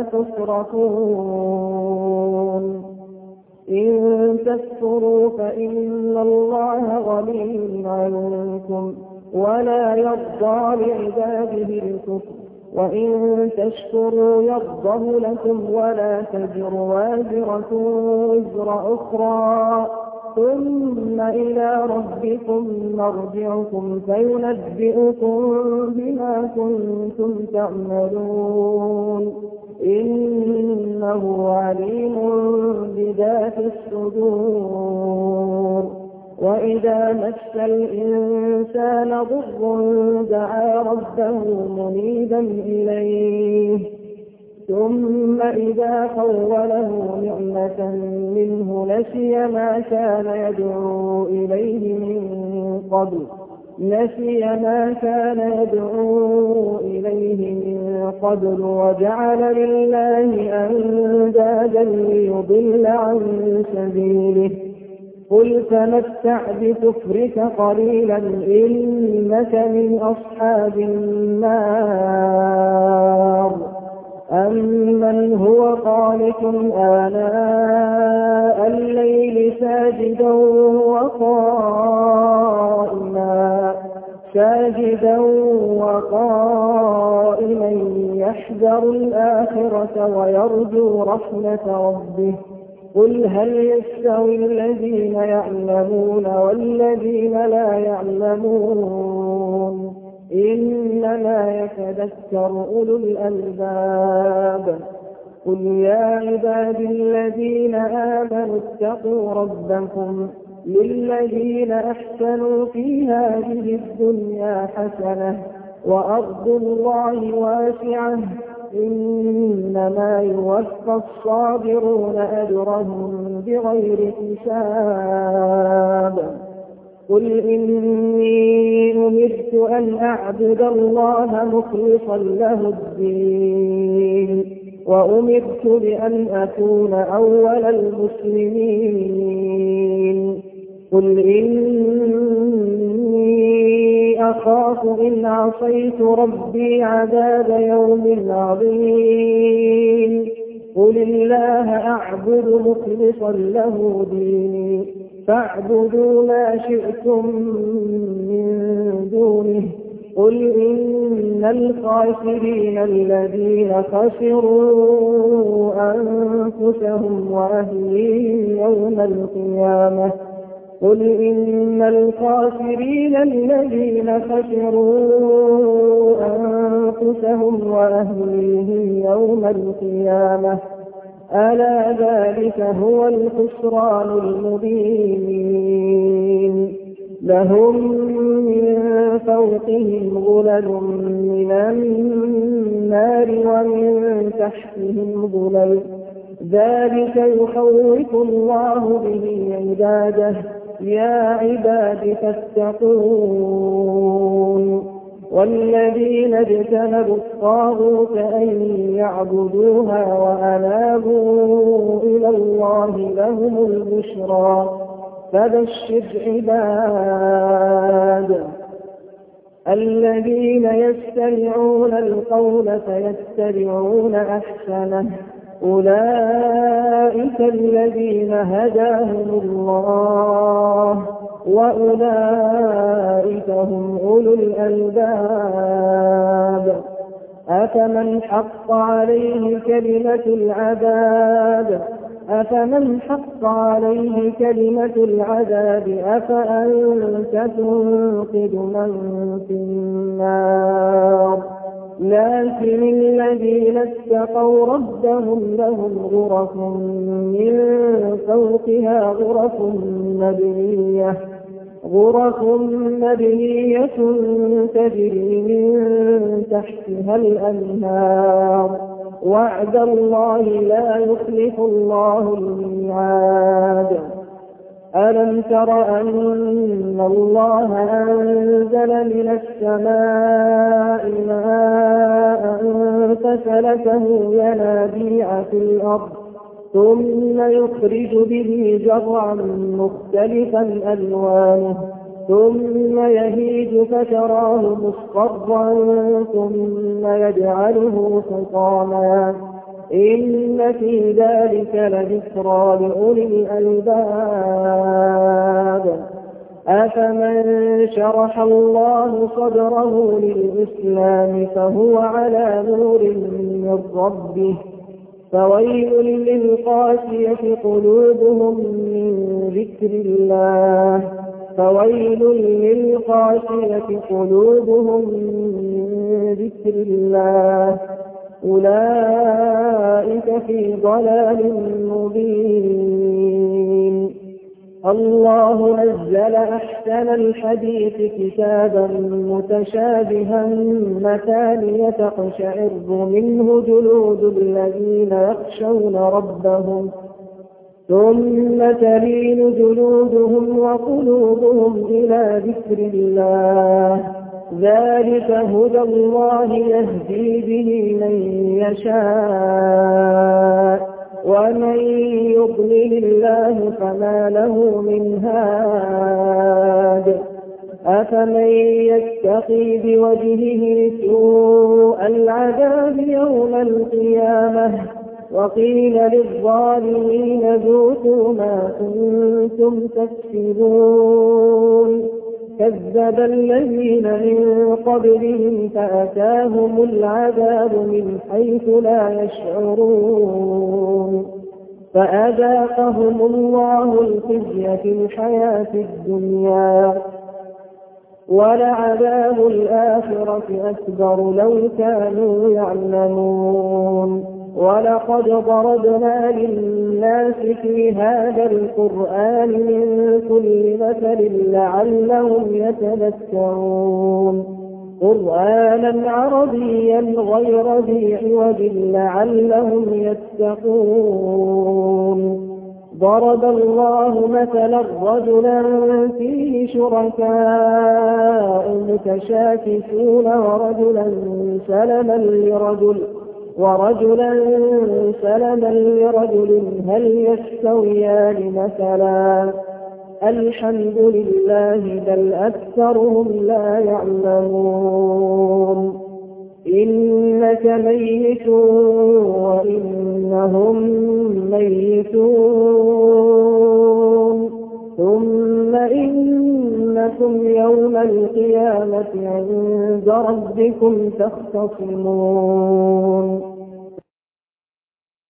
تصرفون إن تكفروا فإن الله غني عنكم ولا يرضى لعباده الكفر وإن تشكروا يرضه لكم ولا تزر وازرة وزر أخرى ثم إلى ربكم مرجعكم فينبئكم بما كنتم تعملون إنه عليم بذات الصدور وإذا مس الإنسان ضر دعا ربه منيبا إليه ثم إذا خوله نعمة منه نسي ما كان يدعو إليه من قبل نسي ما كان يدعو إليه من قبل وجعل لله أندادا ليضل عن سبيله قل تمتع بكفرك قليلا إنك من أصحاب النار أمن هو قانت آناء الليل ساجدا وقائما ساجدا وقائما يحذر الآخرة ويرجو رحمة ربه قل هل يستوي الذين يعلمون والذين لا يعلمون إنما يتذكر أولو الألباب قل يا عبادي الذين آمنوا اتقوا ربكم للذين أحسنوا في هذه الدنيا حسنة وأرض الله واسعة إنما يوفى الصابرون أجرهم بغير حساب قل إني أمرت أن أعبد الله مخلصا له الدين وأمرت بأن أكون أول المسلمين قل إني أخاف إن عصيت ربي عذاب يوم عظيم قل الله أعبد مخلصا له ديني فاعبدوا ما شئتم من دونه قل إن الخاسرين الذين خسروا أنفسهم وأهليهم يوم القيامة قل إن الخاسرين الذين خسروا أنفسهم وأهليهم يوم القيامة ألا ذلك هو الخسران المبين لهم من فوقهم غلل من النار ومن تحتهم غلل ذلك يخوف الله به عباده يا عباد فاتقون والذين اجتنبوا الطاغوت أن يعبدوها وأنابوا إلى الله لهم البشرى فبشر عباد الذين يستمعون القول فيتبعون أحسنه أولئك الذين هداهم الله وأولئك هم أولو الألباب أفمن حق عليه كلمة العذاب أفمن حق عليه كلمة العذاب أفأنت تنقذ من في النار لكن الذين اتقوا ربهم لهم غرف من فوقها غرف مبنية غرف مبنية تجري من تحتها الأنهار وعد الله لا يخلف الله الميعاد ألم تر أن الله أنزل من السماء ماء فسلكه ينابيع في الأرض ثم يخرج به زرعا مختلفا ألوانه ثم يهيج فتراه مصفرا ثم يجعله حطاما إن في ذلك لذكرى لأولي الألباب أفمن شرح الله صدره للإسلام فهو على نور من ربه فويل للقاسية قلوبهم من ذكر الله فويل للقاسية قلوبهم من ذكر الله أولئك في ضلال مبين الله نزل أحسن الحديث كتابا متشابها مثانية تقشعر منه جلود الذين يخشون ربهم ثم تلين جلودهم وقلوبهم إلى ذكر الله ذلك هدى الله يهدي به من يشاء ومن يضلل الله فما له من هاد أفمن يتقي بوجهه سوء العذاب يوم القيامة وقيل للظالمين ذوقوا ما كنتم تكسبون كذب الذين من قبلهم فأتاهم العذاب من حيث لا يشعرون فأذاقهم الله الخزي في الحياة الدنيا ولعذاب الآخرة أكبر لو كانوا يعلمون ولقد ضربنا للناس في هذا القرآن من كل مثل لعلهم يتذكرون قرآنا عربيا غير ذي عوج لعلهم يتقون ضرب الله مثلا رجلا فيه شركاء متشاكسون ورجلا سلما لرجل ورجلا سلما لرجل هل يستويان مثلا الحمد لله بل أكثرهم لا يعلمون إنك ميت وإنهم ميتون ثم إنكم أنكم يوم القيامة عند ربكم تختصمون.